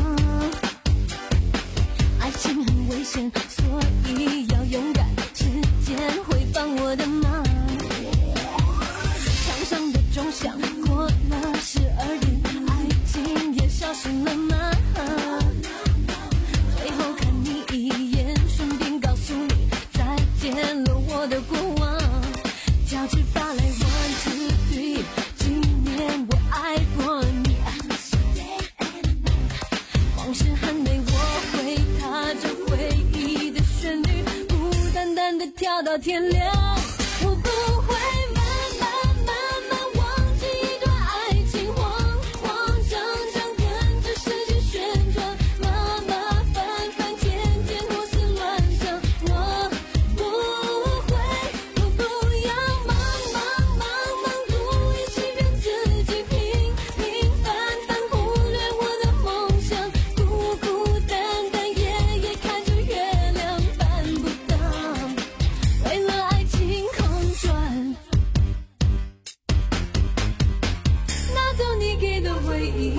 A: 爱情很危险，所以要勇敢，时间会帮我的忙。墙上的钟响过了十二点，爱情也消失了吗？最后看你一眼，顺便告诉你再见了我的过往。交织芭蕾 one two three， 纪念我爱过你。往事很美，我会踏着回忆的旋律，孤单单的跳到天亮。我不会慢慢慢慢忘记一段爱情，慌慌张张跟着世界旋转，马马翻翻天天胡思乱想。我不会，我不要忙忙忙忙故意欺骗自己，平平凡凡忽略我的梦想，孤孤单单夜夜看着月亮办不到，为了爱情空转，拿走你给的回忆。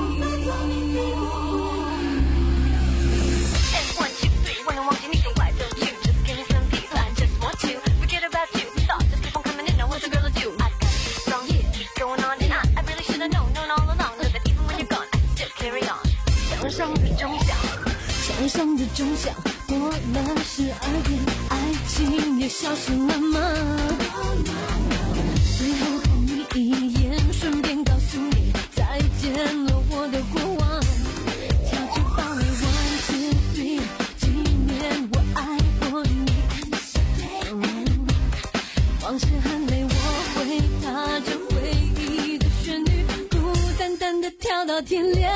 A: 墙上的钟响，墙上的钟响过了十二点，爱情也消失了吗？最后看你一眼，顺便告诉你再见了我的过往。跳着芭蕾 one two three， 纪念我爱过你。嗯，往事很美，我会踏着回忆的旋律，孤单单的跳到天亮。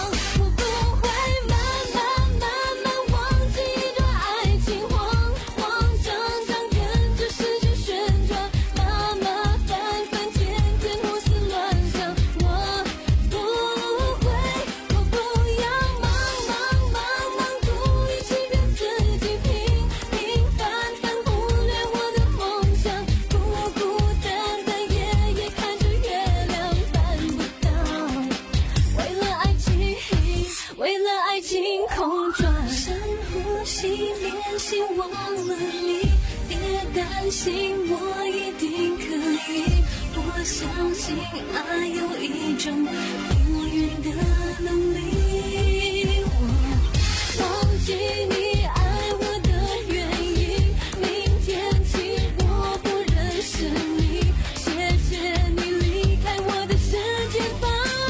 A: 担心我一定可以，我相信爱有一种永远的能力。我忘记你爱我的原因，明天起我不认识你，谢谢你离开我的世界吧。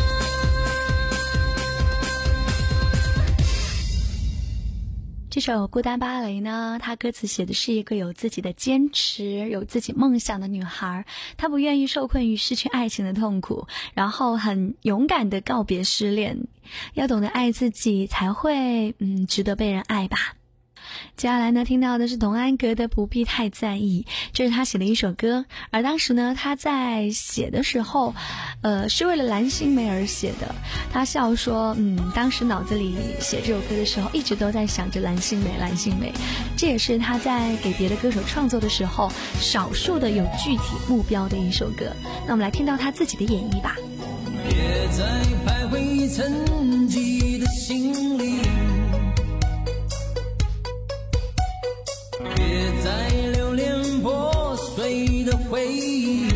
M: 这首《孤单芭蕾》呢，它歌词写的是一个有自己的坚持、有自己梦想的女孩，她不愿意受困于失去爱情的痛苦，然后很勇敢地告别失恋，要懂得爱自己，才会嗯值得被人爱吧。接下来呢，听到的是童安格的《不必太在意》，这是他写的一首歌，而当时呢，他在写的时候，呃，是为了蓝心湄而写的。他笑说，嗯，当时脑子里写这首歌的时候，一直都在想着蓝心湄，蓝心湄。这也是他在给别的歌手创作的时候，少数的有具体目标的一首歌。那我们来听到他自己的演绎吧。
I: 别再徘徊沉寂的心里，别再留恋破碎的回忆，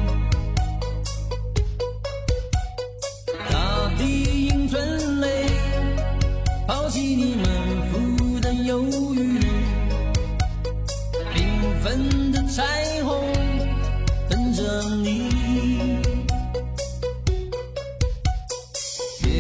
I: 大地应存泪，抛弃你们负担忧郁，缤纷的彩虹等着你。别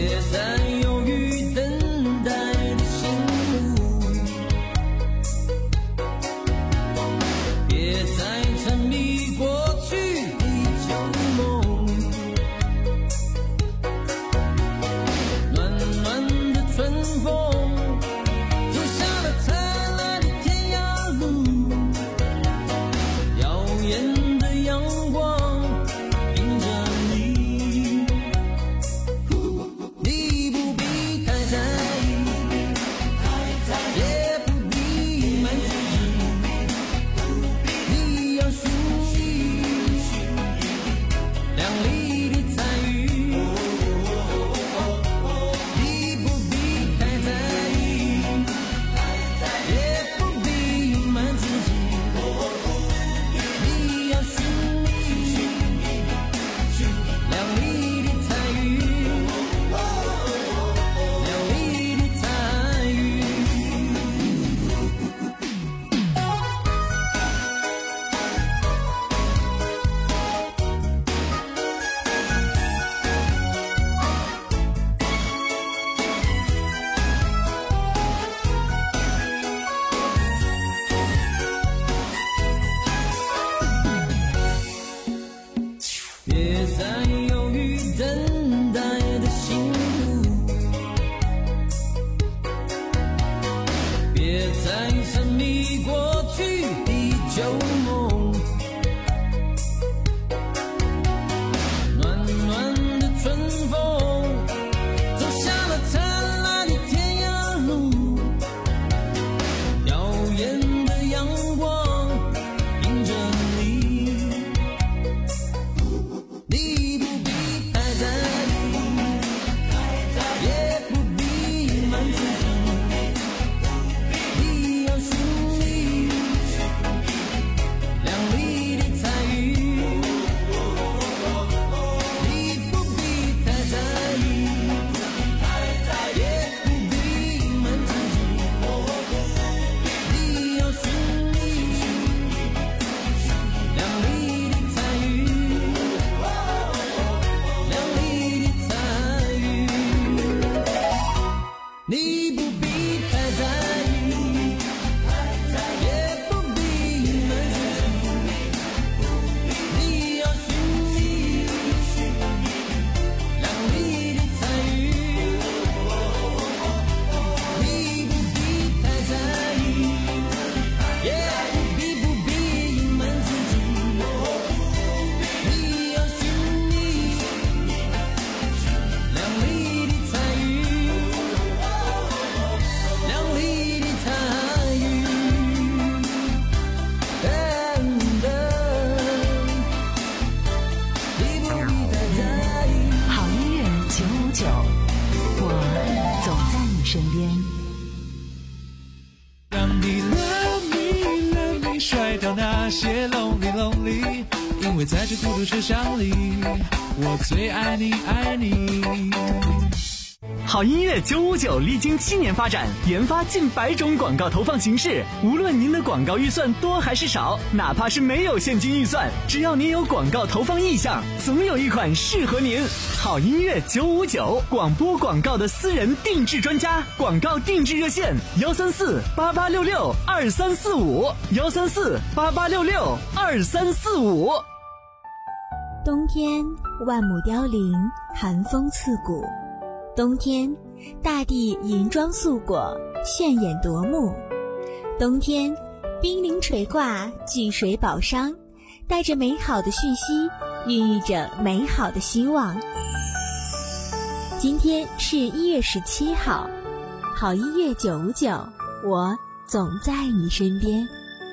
D: lonely lonely， 因为在这孤独车厢里，我最爱你爱你。
E: 好音乐九五九历经七年发展，研发近百种广告投放形式。无论您的广告预算多还是少，哪怕是没有现金预算，只要您有广告投放意向，总有一款适合您。好音乐九五九，广播广告的私人定制专家，广告定制热线：幺三四八八六六二三四五，幺三四八八六六二三四五。
F: 冬天，万亩凋零，寒风刺骨。冬天，大地银装素裹，炫眼夺目。冬天，冰凌垂挂，聚水宝商，带着美好的讯息，孕育着美好的希望。今天是一月十七号，好音乐九五九，我总在你身边。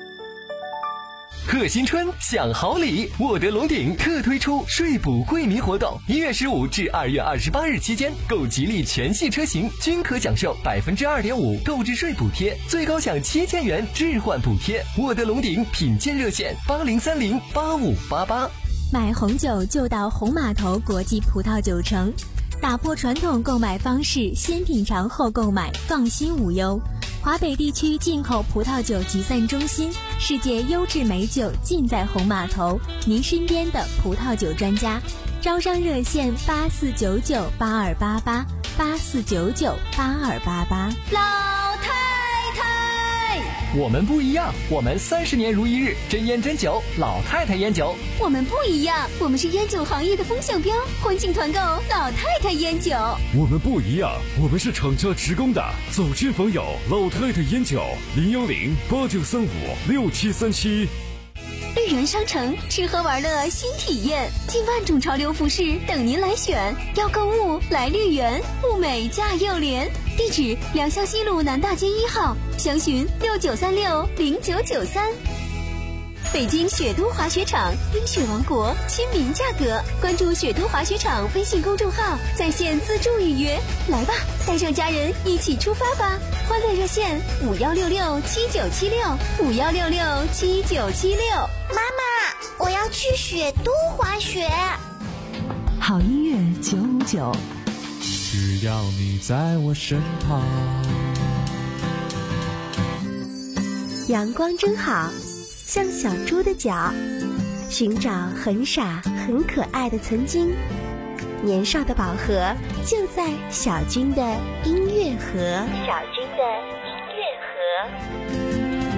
H: 贺新春享好礼，沃德龙鼎特推出税补惠民活动，一月十五至二月二十八日期间，购吉利全系车型均可享受百分之二点五购置税补贴，最高享七千元置换补贴。沃德龙鼎品鉴热线：八零三零八五八八。
F: 买红酒就到红码头国际葡萄酒城，打破传统购买方式，先品尝后购买，放心无忧。华北地区进口葡萄酒集散中心，世界优质美酒尽在红码头，您身边的葡萄酒专家。招商热线：八四九九八二八八，八四九九八二八八。
Q: 老太太，
H: 我们不一样，我们三十年如一日，真烟真酒，老太太烟酒。
C: 我们不一样，我们是烟酒行业的风向标，欢庆团购老太太烟酒。
G: 我们不一样，我们是厂家直供的，走亲访友，老太太烟酒，零幺零八九三五六七三七。
C: 绿源商城，吃喝玩乐新体验，近万种潮流服饰等您来选。要购物来绿源，物美价又廉。地址：良乡西路南大街一号，详询六九三六零九九三。北京雪都滑雪场，冰雪王国，亲民价格。关注雪都滑雪场微信公众号，在线自助预约。来吧，带上家人一起出发吧！欢乐热线：五幺六六七九七六，五幺六六七九七六。
S: 妈妈，我要去雪都滑雪。
P: 好音乐九五九，
D: 只要你在我身旁。
F: 阳光真好，像小猪的脚，寻找很傻很可爱的曾经。年少的宝盒就在小军的音乐盒。小军的音乐盒。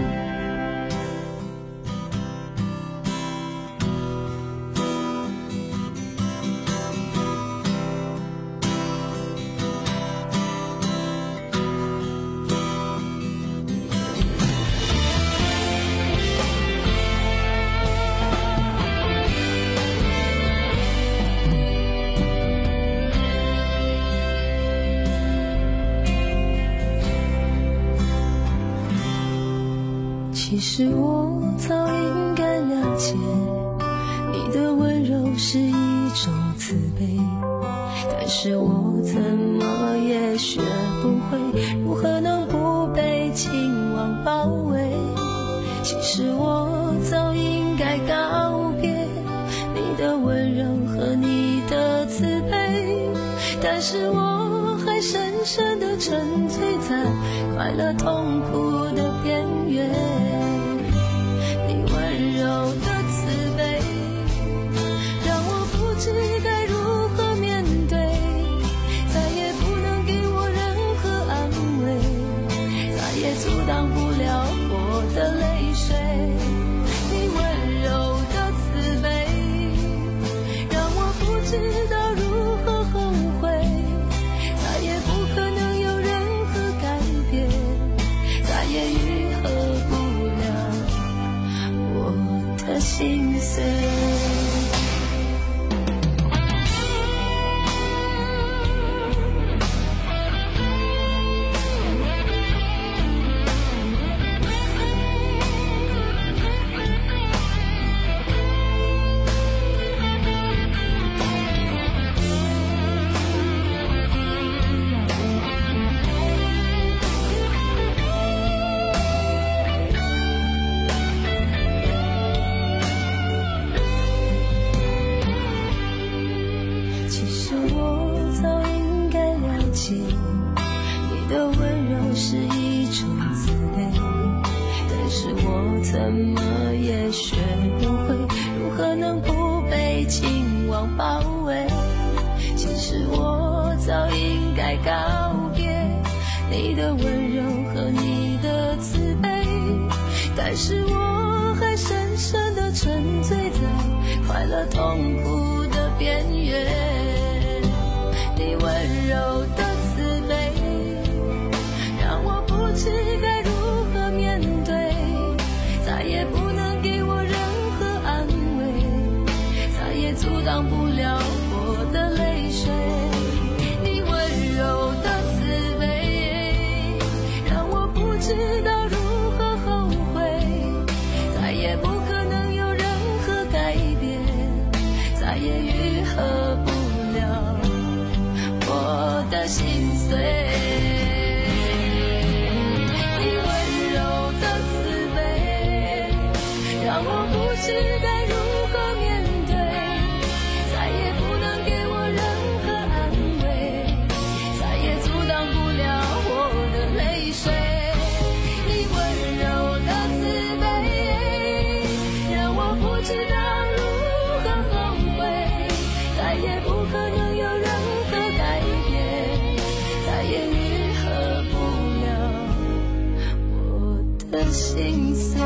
A: 其实我早应该了解，你的温柔是一种慈悲，但是我怎么也学不会如何能不被情网包围。其实我早应该告别你的温柔和你的慈悲，但是我还深深地沉醉在快乐痛苦的边缘。温柔的慈悲让我不知该如何面对，再也不能给我任何安慰，再也阻挡不了我的泪水。你温柔的慈悲让我不知道如何后悔，再也不可能有任何改变，再也愈合不的心碎。 要包围。其实我早应该告别你的温柔和你的慈悲，但是我还深深地沉醉在快乐痛苦的边缘。你温柔的慈悲让我不知该如何面对，再也不能给我任何安慰，再也阻挡不了我的泪水。你温柔的慈悲让我不知道如何后悔，再也不可能有任何改变，再也愈合不了我的心碎。你温柔的慈悲让我不知该如何面对，再也不能给我任何安慰，再也阻挡不了我的泪水。你温柔的慈悲让我不知道如何后悔，再也不可能有任何改变，再也愈合不了我的心碎。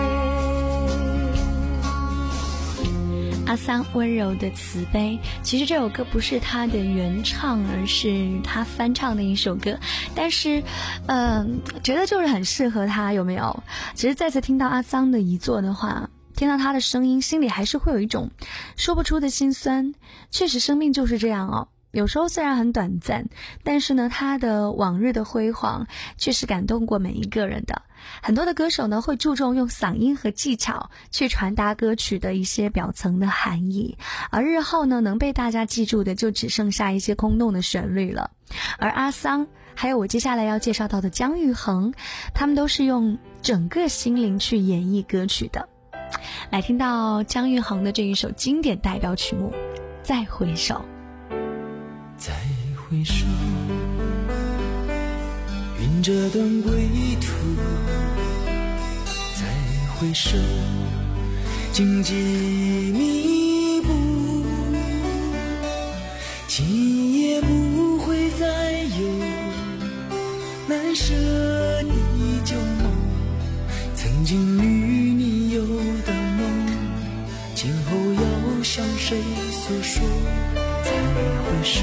M: 阿桑温柔的慈悲，其实这首歌不是他的原唱，而是他翻唱的一首歌，但是嗯、呃，觉得就是很适合他，有没有？其实再次听到阿桑的遗作的话，听到他的声音，心里还是会有一种说不出的心酸。确实生命就是这样哦，有时候虽然很短暂，但是呢他的往日的辉煌确实感动过每一个人的。很多的歌手呢会注重用嗓音和技巧去传达歌曲的一些表层的含义，而日后呢能被大家记住的就只剩下一些空洞的旋律了。而阿桑还有我接下来要介绍到的姜育恒，他们都是用整个心灵去演绎歌曲的。来听到姜育恒的这一首经典代表曲目《再回首》。
I: 再回首，云这段归途，再回首，荆棘密布，今夜不会再有难舍的旧梦，曾经与你有的梦，今后要向谁诉说？再回首，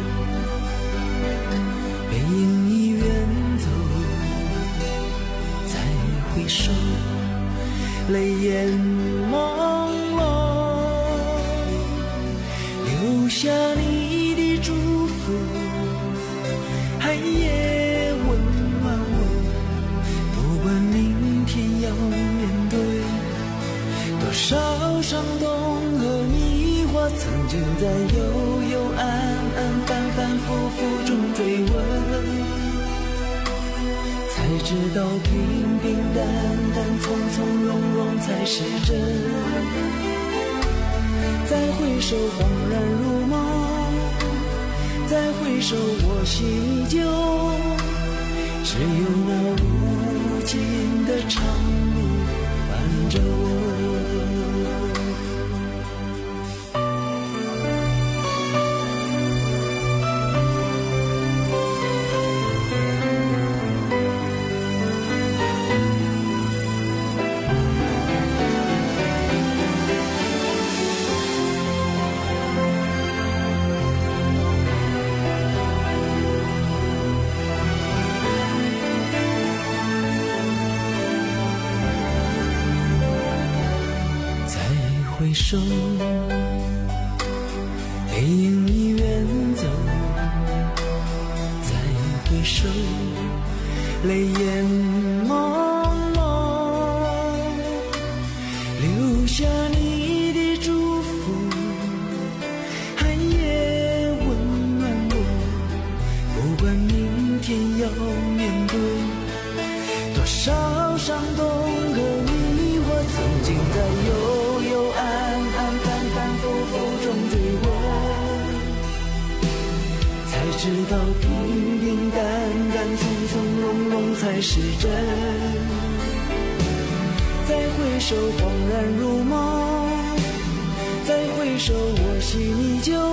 I: 背影已远走，再回首，泪眼朦胧，留下你的祝福，寒夜温暖我，不管明天要面对多少伤痛和迷惑，曾经在幽幽暗暗反反复复中追问，才知道平平淡淡从从容容才是真。再回首恍然如梦，再回首我心依旧，只有那无尽的长路伴着我。回首，背影已远走，再回首，泪眼朦胧，留下你的祝福，寒夜温暖我，不管明天要面对多少伤痛和迷惑，曾经在有知道平平淡淡从从容容才是真。再回首恍然如梦，再回首我心依旧，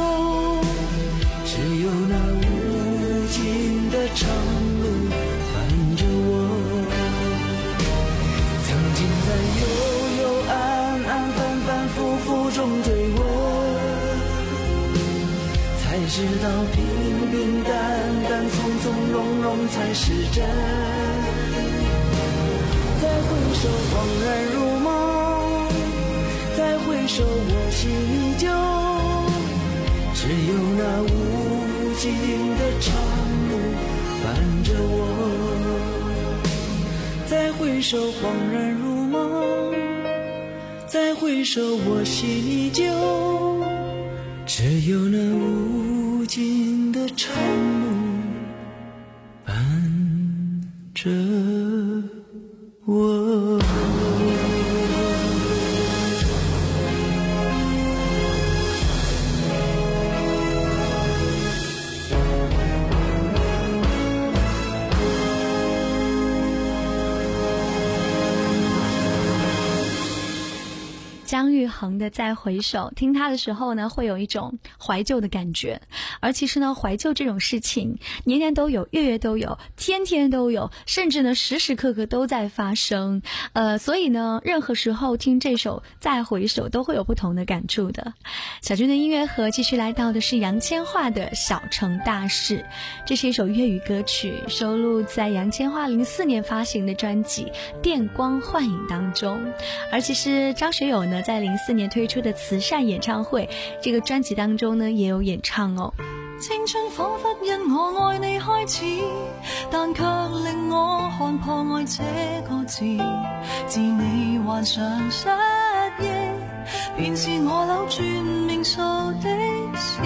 I: 中追问，才知道平平淡淡从从容容才是真。再回首恍然如梦，再回首我心依旧，只有那无尽的长路伴着我。再回首恍然如梦，再回首我心依旧，只有那无尽的长路伴着我。
M: 张玉衡的再回首，听他的时候呢，会有一种怀旧的感觉。而其实呢，怀旧这种事情年年都有，月月都有，天天都有，甚至呢时时刻刻都在发生。呃，所以呢，任何时候听这首再回首都会有不同的感触的。小军的音乐盒继续来到的是杨千嬅的《小成大事》，这是一首粤语歌曲，收录在杨千嬅零四年发行的专辑《电光幻影》当中。而其实张学友呢，在零四年推出的慈善演唱会这个专辑当中呢，也有演唱哦。
A: 青春仿佛因我愛你開始，但卻令我看破愛這個字。自你幻想失憶，便是我扭轉命數的事。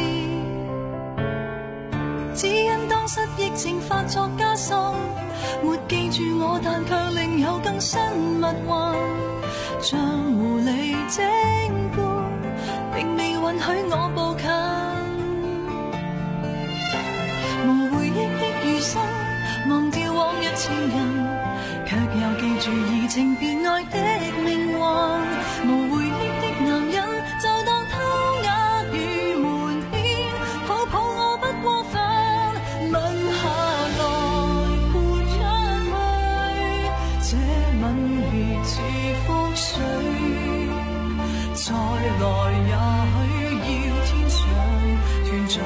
A: 只因當失憶症發作加深，沒記住我，但卻另有更新密幻。像狐狸精般，並未允許我步近。無回憶的餘生，忘掉往日情人，卻又記住移情別愛的命運。無回憶的男人，就當偷呃與瞞騙，抱抱我不過分，吻下來豁出去，這吻別似覆水，再來也許要天上團聚。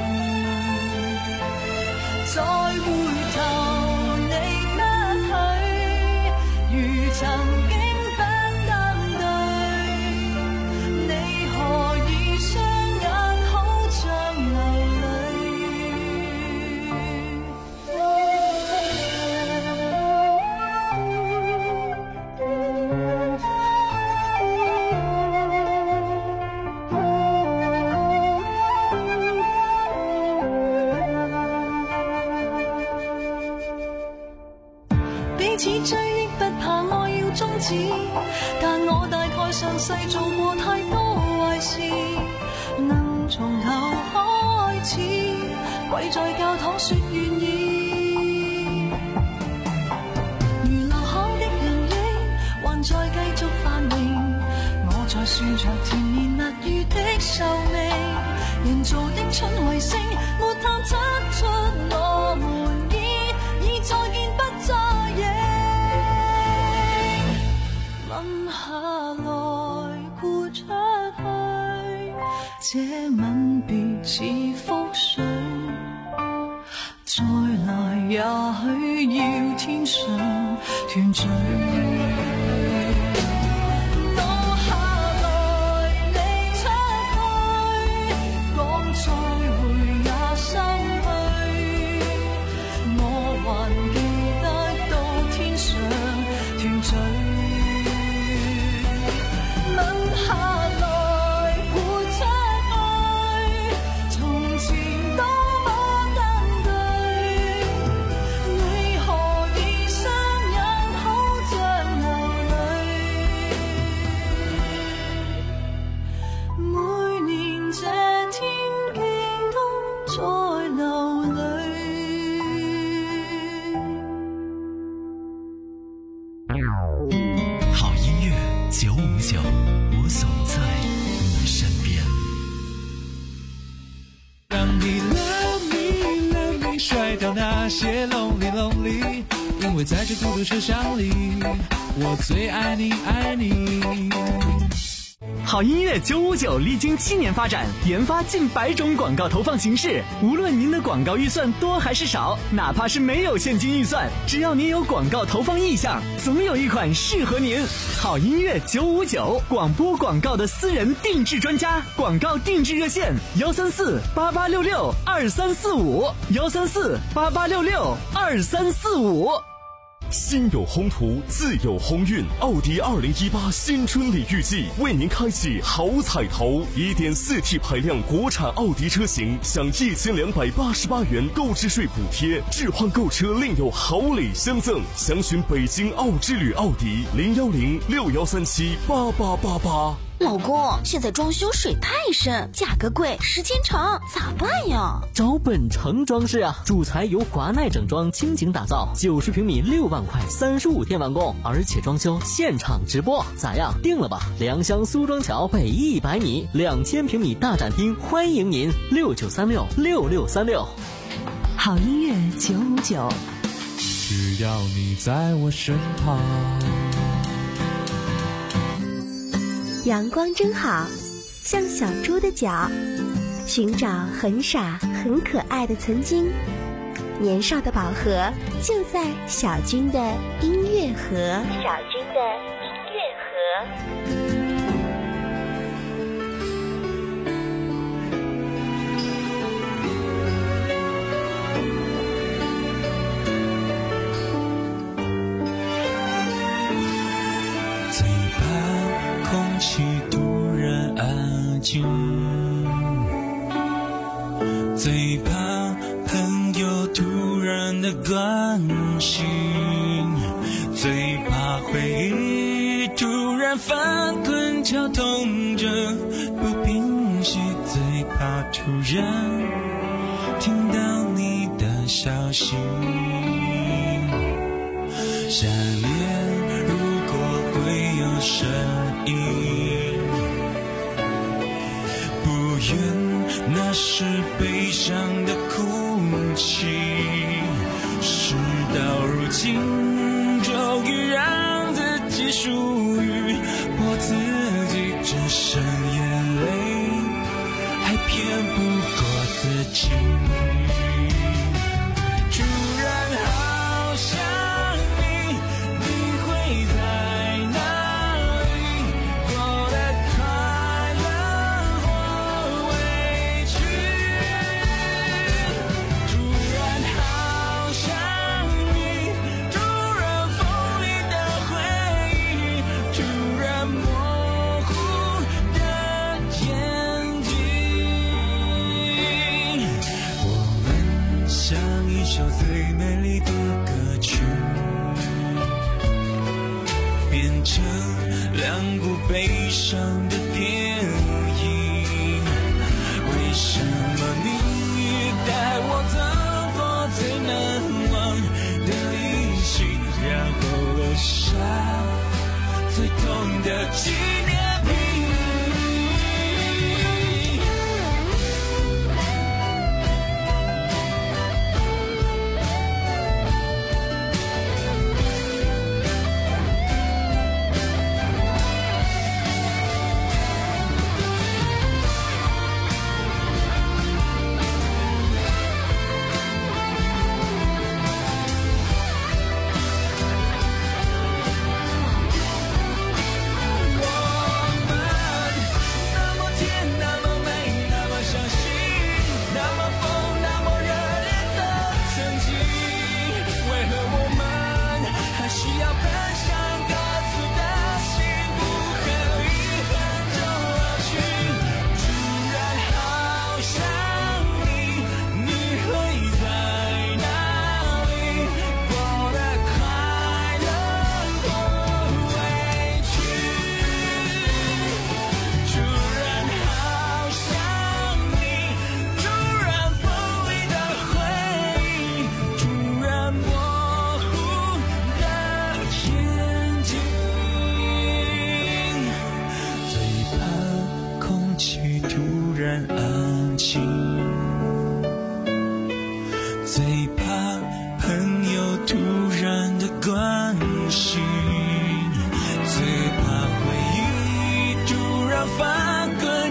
A: 再回頭你不許，如曾經不登對，你何以雙眼好像流彼此追憶不怕愛要終止，但我大概上世做過太多壞事，能從頭開始，跪在教堂說願意。如留下的人影還在繼續繁榮，我在算着甜言蜜語的壽命，人造的春衛星沒探測出我們已已再見不再認。吻下來豁出去，這吻別似覆水，再來也許要天上團聚。
T: 好音乐九五九，我总在你身边。
D: 让你 love me love me 甩掉那些 lonely lonely， 因为在这孤独车厢里，我最爱你爱你。
E: 好音乐九五九历经七年发展，研发近百种广告投放形式。无论您的广告预算多还是少，哪怕是没有现金预算，只要您有广告投放意向，总有一款适合您。好音乐九五九，广播广告的私人定制专家，广告定制热线：幺三四八八六六二三四五，幺三四八八六六二三四五。
G: 心有宏图，自有鸿运。奥迪二零一八新春礼遇季为您开启好彩头， 一点四 T 排量国产奥迪车型享一千两百八十八元购置税补贴，置换购车另有好礼相赠。详询北京奥之旅奥迪零幺零六幺三七八八八八。
Q: 老公，现在装修水太深，价格贵，时间长，咋办呀？
B: 找本城装饰啊，主材由华奈整装倾情打造，九十平米六万块，三十五天完工，而且装修现场直播，咋样？定了吧？良乡苏庄桥北一百米，两千平米大展厅，欢迎您六九三六六六三六。
P: 好音乐九五九，
D: 只要你在我身旁。
F: 阳光真好，像小猪的脚，寻找很傻很可爱的曾经。年少的宝盒就在小军的音乐盒。小军的音乐盒。
I: 空气突然安静，最怕朋友突然的关心，最怕回忆突然翻滚绞痛着不平息，最怕突然听到你的消息。想念如果会有声音，不愿那是悲伤的哭泣，事到如今终于让自己属于我自己，只剩眼泪还骗不过自己。突然好想你，你会在哪里，过得快乐或委屈。突然好想你，突然锋利的回忆，突然模糊的眼睛。我们像一首最美丽的歌曲，变成两部悲伤的电影。为什么你带我走过最难忘的旅行，然后留下最痛的纪念品？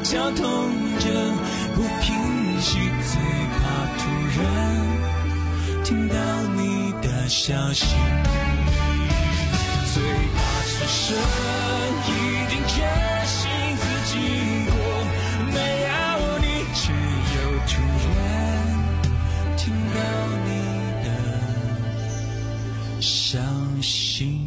I: 绞痛着，不平息，最怕突然听到你的消息。最怕是神已经决心自己过，没有你，却又突然听到你的消息。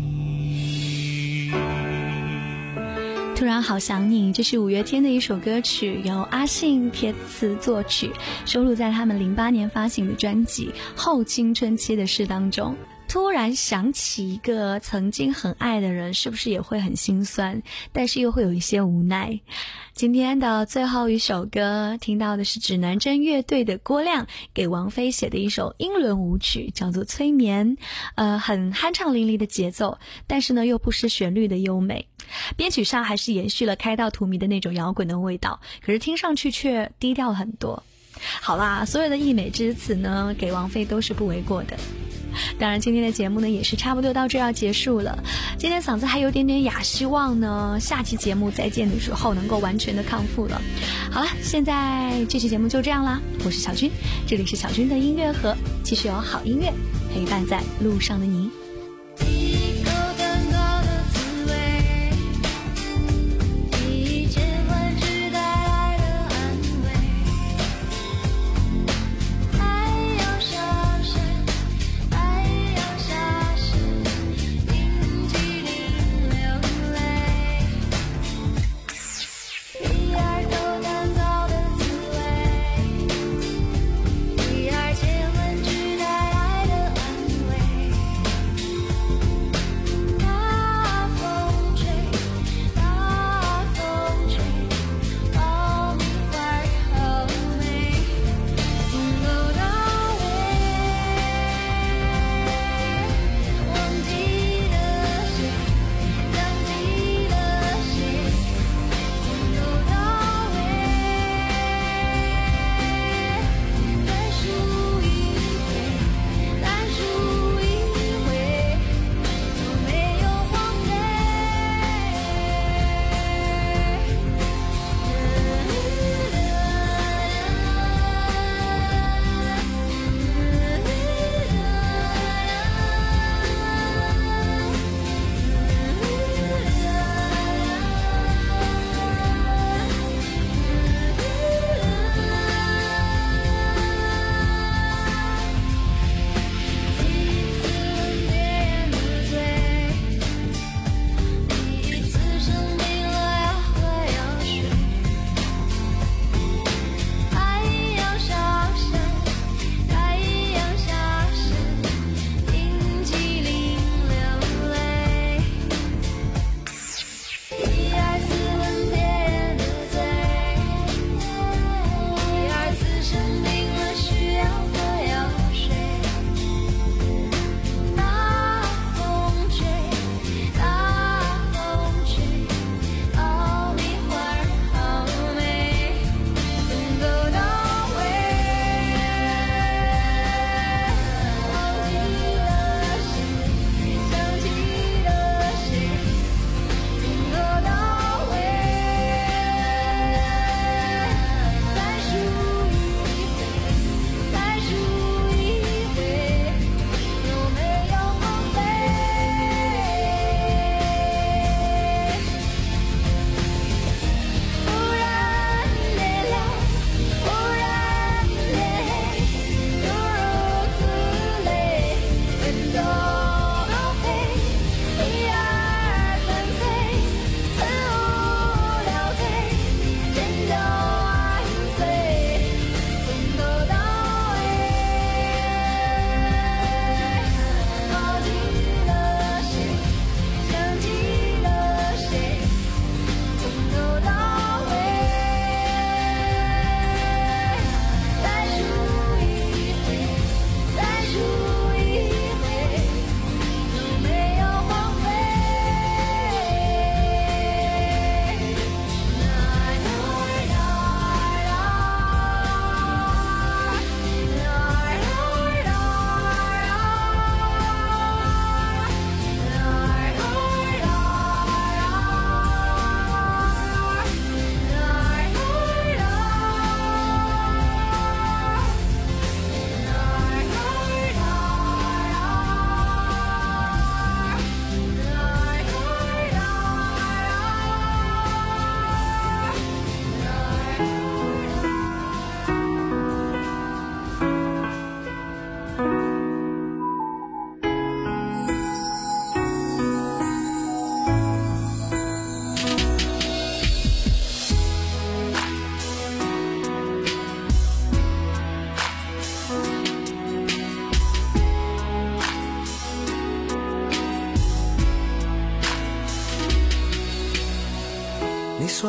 M: 突然好想你，这是五月天的一首歌曲，由阿信填词作曲，收录在他们零八年发行的专辑《后青春期的事》当中。突然想起一个曾经很爱的人，是不是也会很心酸，但是又会有一些无奈。今天的最后一首歌听到的是指南针乐队的郭亮给王菲写的一首英伦舞曲，叫做催眠。呃，很酣畅淋漓的节奏，但是呢又不失旋律的优美，编曲上还是延续了开到荼蘼的那种摇滚的味道，可是听上去却低调很多。好啦，所有的溢美之词呢，给王菲都是不为过的。当然今天的节目呢也是差不多到这要结束了，今天嗓子还有点点哑，希望呢下期节目再见的时候能够完全的康复了。好了，现在这期节目就这样啦，我是小军，这里是小军的音乐盒，继续有好音乐陪伴在路上的你。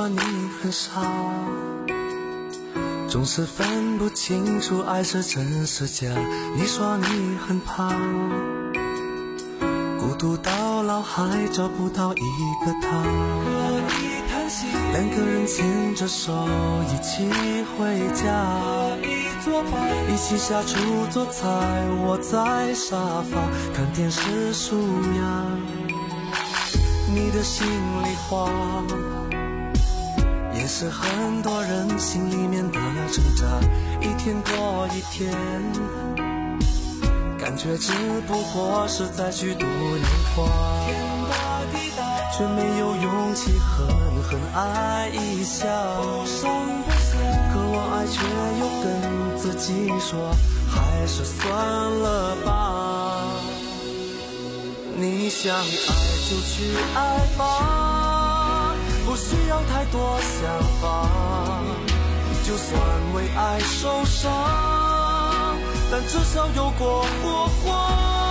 J: 说你很傻，总是分不清楚爱是真是假。你说你很怕孤独到老还找不到一个他，两个人牵着手一起回家，一起下厨做菜，窝在沙发看电视数羊。你的心里话也是很多人心里面的挣扎，一天过一天，感觉只不过是在虚度年华，却没有勇气狠狠爱一下，渴望爱却又跟自己说还是算了吧。你想爱就去爱吧，不需要太多想法，就算为爱受伤，但至少有过火花。